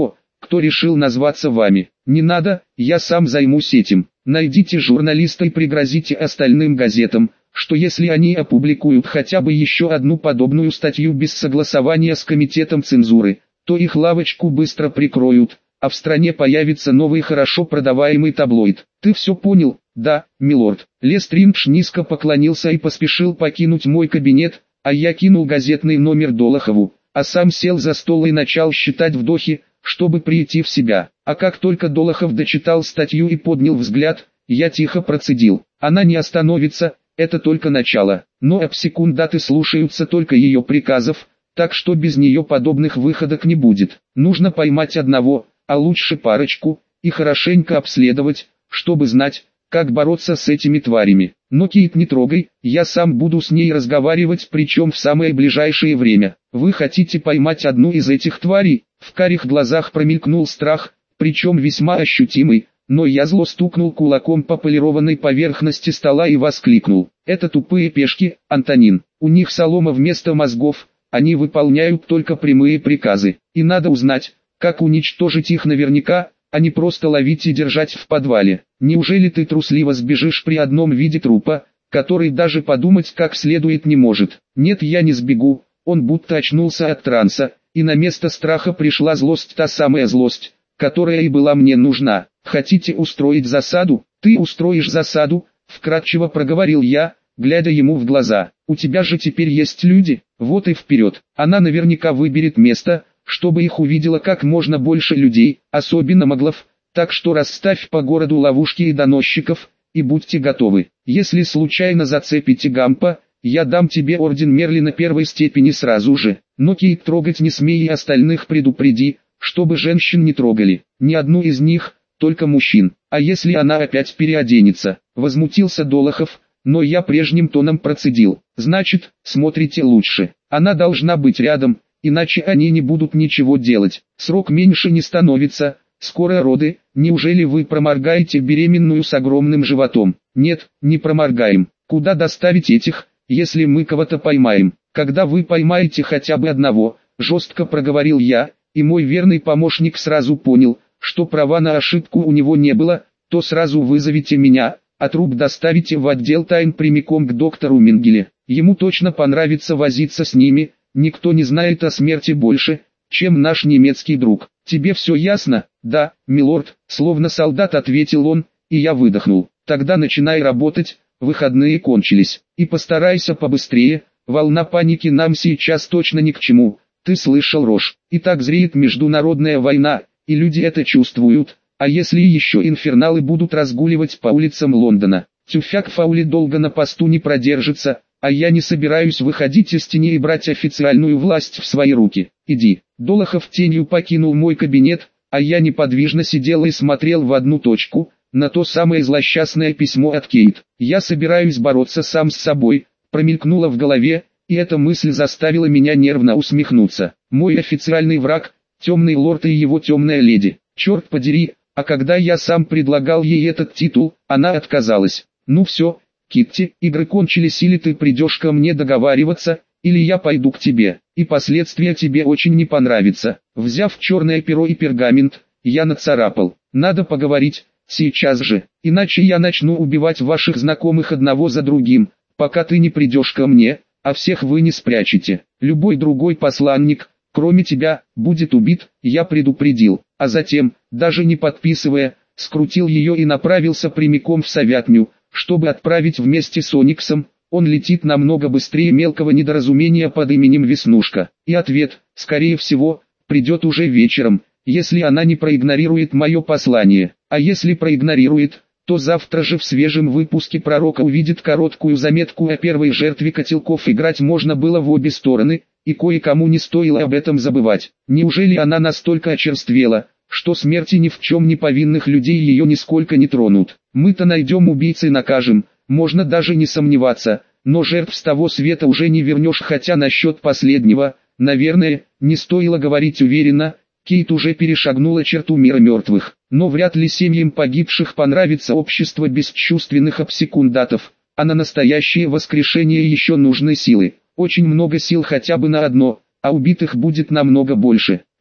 кто решил назваться вами. Не надо, я сам займусь этим. Найдите журналиста и пригрозите остальным газетам, что если они опубликуют хотя бы еще одну подобную статью без согласования с комитетом цензуры, то их лавочку быстро прикроют, а в стране появится новый хорошо продаваемый таблоид. Ты все понял? Да, милорд. Лестриндж низко поклонился и поспешил покинуть мой кабинет, а я кинул газетный номер Долохову, а сам сел за стол и начал считать вдохи, чтобы прийти в себя. А как только Долохов дочитал статью и поднял взгляд, я тихо процедил: она не остановится, это только начало. Но обсекундаты слушаются только ее приказов, так что без нее подобных выходок не будет. Нужно поймать одного, а лучше парочку, и хорошенько обследовать, чтобы знать, как бороться с этими тварями. Но Кейт не трогай, я сам буду с ней разговаривать, причем в самое ближайшее время. Вы хотите поймать одну из этих тварей? В карих глазах промелькнул страх, причем весьма ощутимый, но я зло стукнул кулаком по полированной поверхности стола и воскликнул: это тупые пешки, Антонин, у них солома вместо мозгов, они выполняют только прямые приказы, и надо узнать, как уничтожить их наверняка, а не просто ловить и держать в подвале. Неужели ты трусливо сбежишь при одном виде трупа, который даже подумать как следует не может? Нет, я не сбегу. Он будто очнулся от транса, и на место страха пришла злость, та самая злость, которая и была мне нужна. Хотите устроить засаду? Ты устроишь засаду, вкратчиво проговорил я, глядя ему в глаза. У тебя же теперь есть люди, вот и вперед. Она наверняка выберет место, чтобы их увидело как можно больше людей, особенно моглов, так что расставь по городу ловушки и доносчиков, и будьте готовы. Если случайно зацепите Гампа, я дам тебе орден Мерлина первой степени сразу же. Но Кейт трогать не смей и остальных предупреди, чтобы женщин не трогали, ни одну из них, только мужчин. А если она опять переоденется? Возмутился Долохов, но я прежним тоном процедил: значит, смотрите лучше. Она должна быть рядом, иначе они не будут ничего делать. Срок меньше не становится, скоро роды. Неужели вы проморгаете беременную с огромным животом? Нет, не проморгаем. Куда доставить этих, если мы кого-то поймаем? Когда вы поймаете хотя бы одного, жестко проговорил я, и мой верный помощник сразу понял, что права на ошибку у него не было, то сразу вызовите меня, а труп доставите в отдел тайн прямиком к доктору Менгеле. Ему точно понравится возиться с ними. Никто не знает о смерти больше, чем наш немецкий друг. Тебе все ясно? Да, милорд, словно солдат ответил он, и я выдохнул. Тогда начинай работать, выходные кончились. И постарайся побыстрее, волна паники нам сейчас точно ни к чему. Ты слышал, Рош? И так зреет международная война, и люди это чувствуют. А если еще инферналы будут разгуливать по улицам Лондона? Тюфяк Фаули долго на посту не продержится. А я не собираюсь выходить из тени и брать официальную власть в свои руки. Иди. Долохов тенью покинул мой кабинет, а я неподвижно сидел и смотрел в одну точку, на то самое злосчастное письмо от Кейт. Я собираюсь бороться сам с собой, промелькнуло в голове, и эта мысль заставила меня нервно усмехнуться. Мой официальный враг, темный лорд и его темная леди. Черт подери, а когда я сам предлагал ей этот титул, она отказалась. Ну все. Китти, игры кончились, или ты придешь ко мне договариваться, или я пойду к тебе, и последствия тебе очень не понравятся. Взяв черное перо и пергамент, я нацарапал: надо поговорить, сейчас же, иначе я начну убивать ваших знакомых одного за другим, пока ты не придешь ко мне, а всех вы не спрячете. Любой другой посланник, кроме тебя, будет убит, я предупредил, а затем, даже не подписывая, скрутил ее и направился прямиком в Совятню, чтобы отправить вместе с Ониксом. Он летит намного быстрее мелкого недоразумения под именем Веснушка. И ответ, скорее всего, придет уже вечером, если она не проигнорирует мое послание. А если проигнорирует, то завтра же в свежем выпуске «Пророка» увидит короткую заметку о первой жертве котелков. Играть можно было в обе стороны, и кое-кому не стоило об этом забывать. Неужели она настолько очерствела, что смерти ни в чем не повинных людей ее нисколько не тронут? Мы-то найдем убийц и накажем, можно даже не сомневаться, но жертв с того света уже не вернешь. Хотя насчет последнего, наверное, не стоило говорить уверенно. Кейт уже перешагнула черту мира мертвых, но вряд ли семьям погибших понравится общество бесчувственных обсекундатов, а на настоящее воскрешение еще нужны силы, очень много сил хотя бы на одно, а убитых будет намного больше.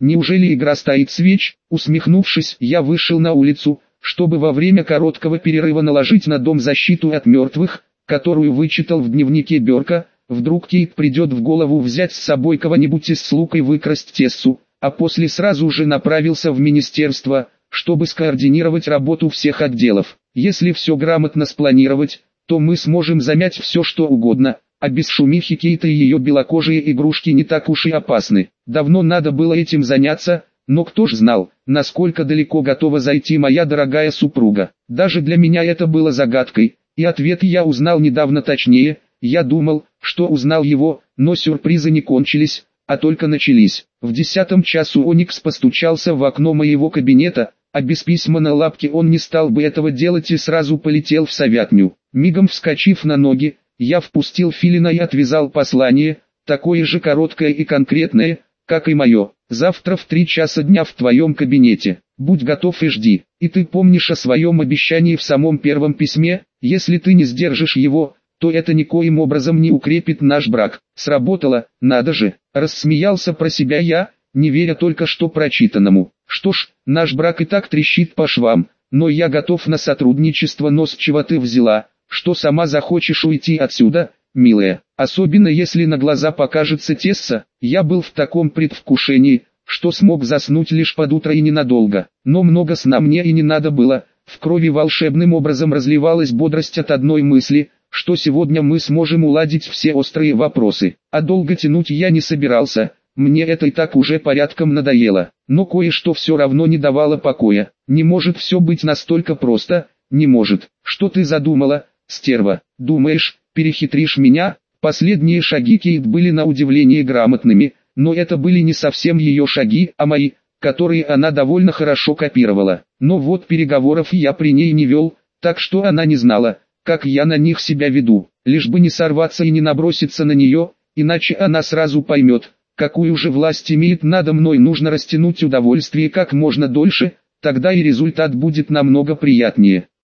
Неужели игра стоит свеч? Усмехнувшись, я вышел на улицу, чтобы во время короткого перерыва наложить на дом защиту от мертвых, которую вычитал в дневнике Берка. Вдруг Кейт придет в голову взять с собой кого-нибудь из слуг и выкрасть Тессу, а после сразу же направился в министерство, чтобы скоординировать работу всех отделов. Если все грамотно спланировать, то мы сможем замять все что угодно, а без шумихи Кейта и ее белокожие игрушки не так уж и опасны. Давно надо было этим заняться, но кто ж знал, насколько далеко готова зайти моя дорогая супруга. Даже для меня это было загадкой, и ответ я узнал недавно, точнее, я думал, что узнал его, но сюрпризы не кончились, а только начались. В 10 часу Оникс постучался в окно моего кабинета, а без письма на лапке он не стал бы этого делать и сразу полетел в совятню. Мигом вскочив на ноги, я впустил Филина и отвязал послание, такое же короткое и конкретное, как и мое. Завтра в 3 часа дня в твоем кабинете. Будь готов и жди. И ты помнишь о своем обещании в самом первом письме? Если ты не сдержишь его, то это никоим образом не укрепит наш брак. Сработало, надо же. Рассмеялся про себя я, не веря только что прочитанному. Что ж, наш брак и так трещит по швам, но я готов на сотрудничество, но с чего ты взяла, что сама захочешь уйти отсюда, милая? Особенно если на глаза покажется Тесса. Я был в таком предвкушении, что смог заснуть лишь под утро и ненадолго. Но много сна мне и не надо было. В крови волшебным образом разливалась бодрость от одной мысли, что сегодня мы сможем уладить все острые вопросы. А долго тянуть я не собирался, мне это и так уже порядком надоело. Но кое-что все равно не давало покоя. Не может все быть настолько просто, не может. Что ты задумала, стерва? Думаешь, перехитришь меня? Последние шаги Кейт были на удивление грамотными, но это были не совсем ее шаги, а мои, которые она довольно хорошо копировала. Но вот переговоров я при ней не вел, так что она не знала, как я на них себя веду. Лишь бы не сорваться и не наброситься на нее, иначе она сразу поймет, какую же власть имеет надо мной. Нужно растянуть удовольствие как можно дольше, тогда и результат будет намного приятнее.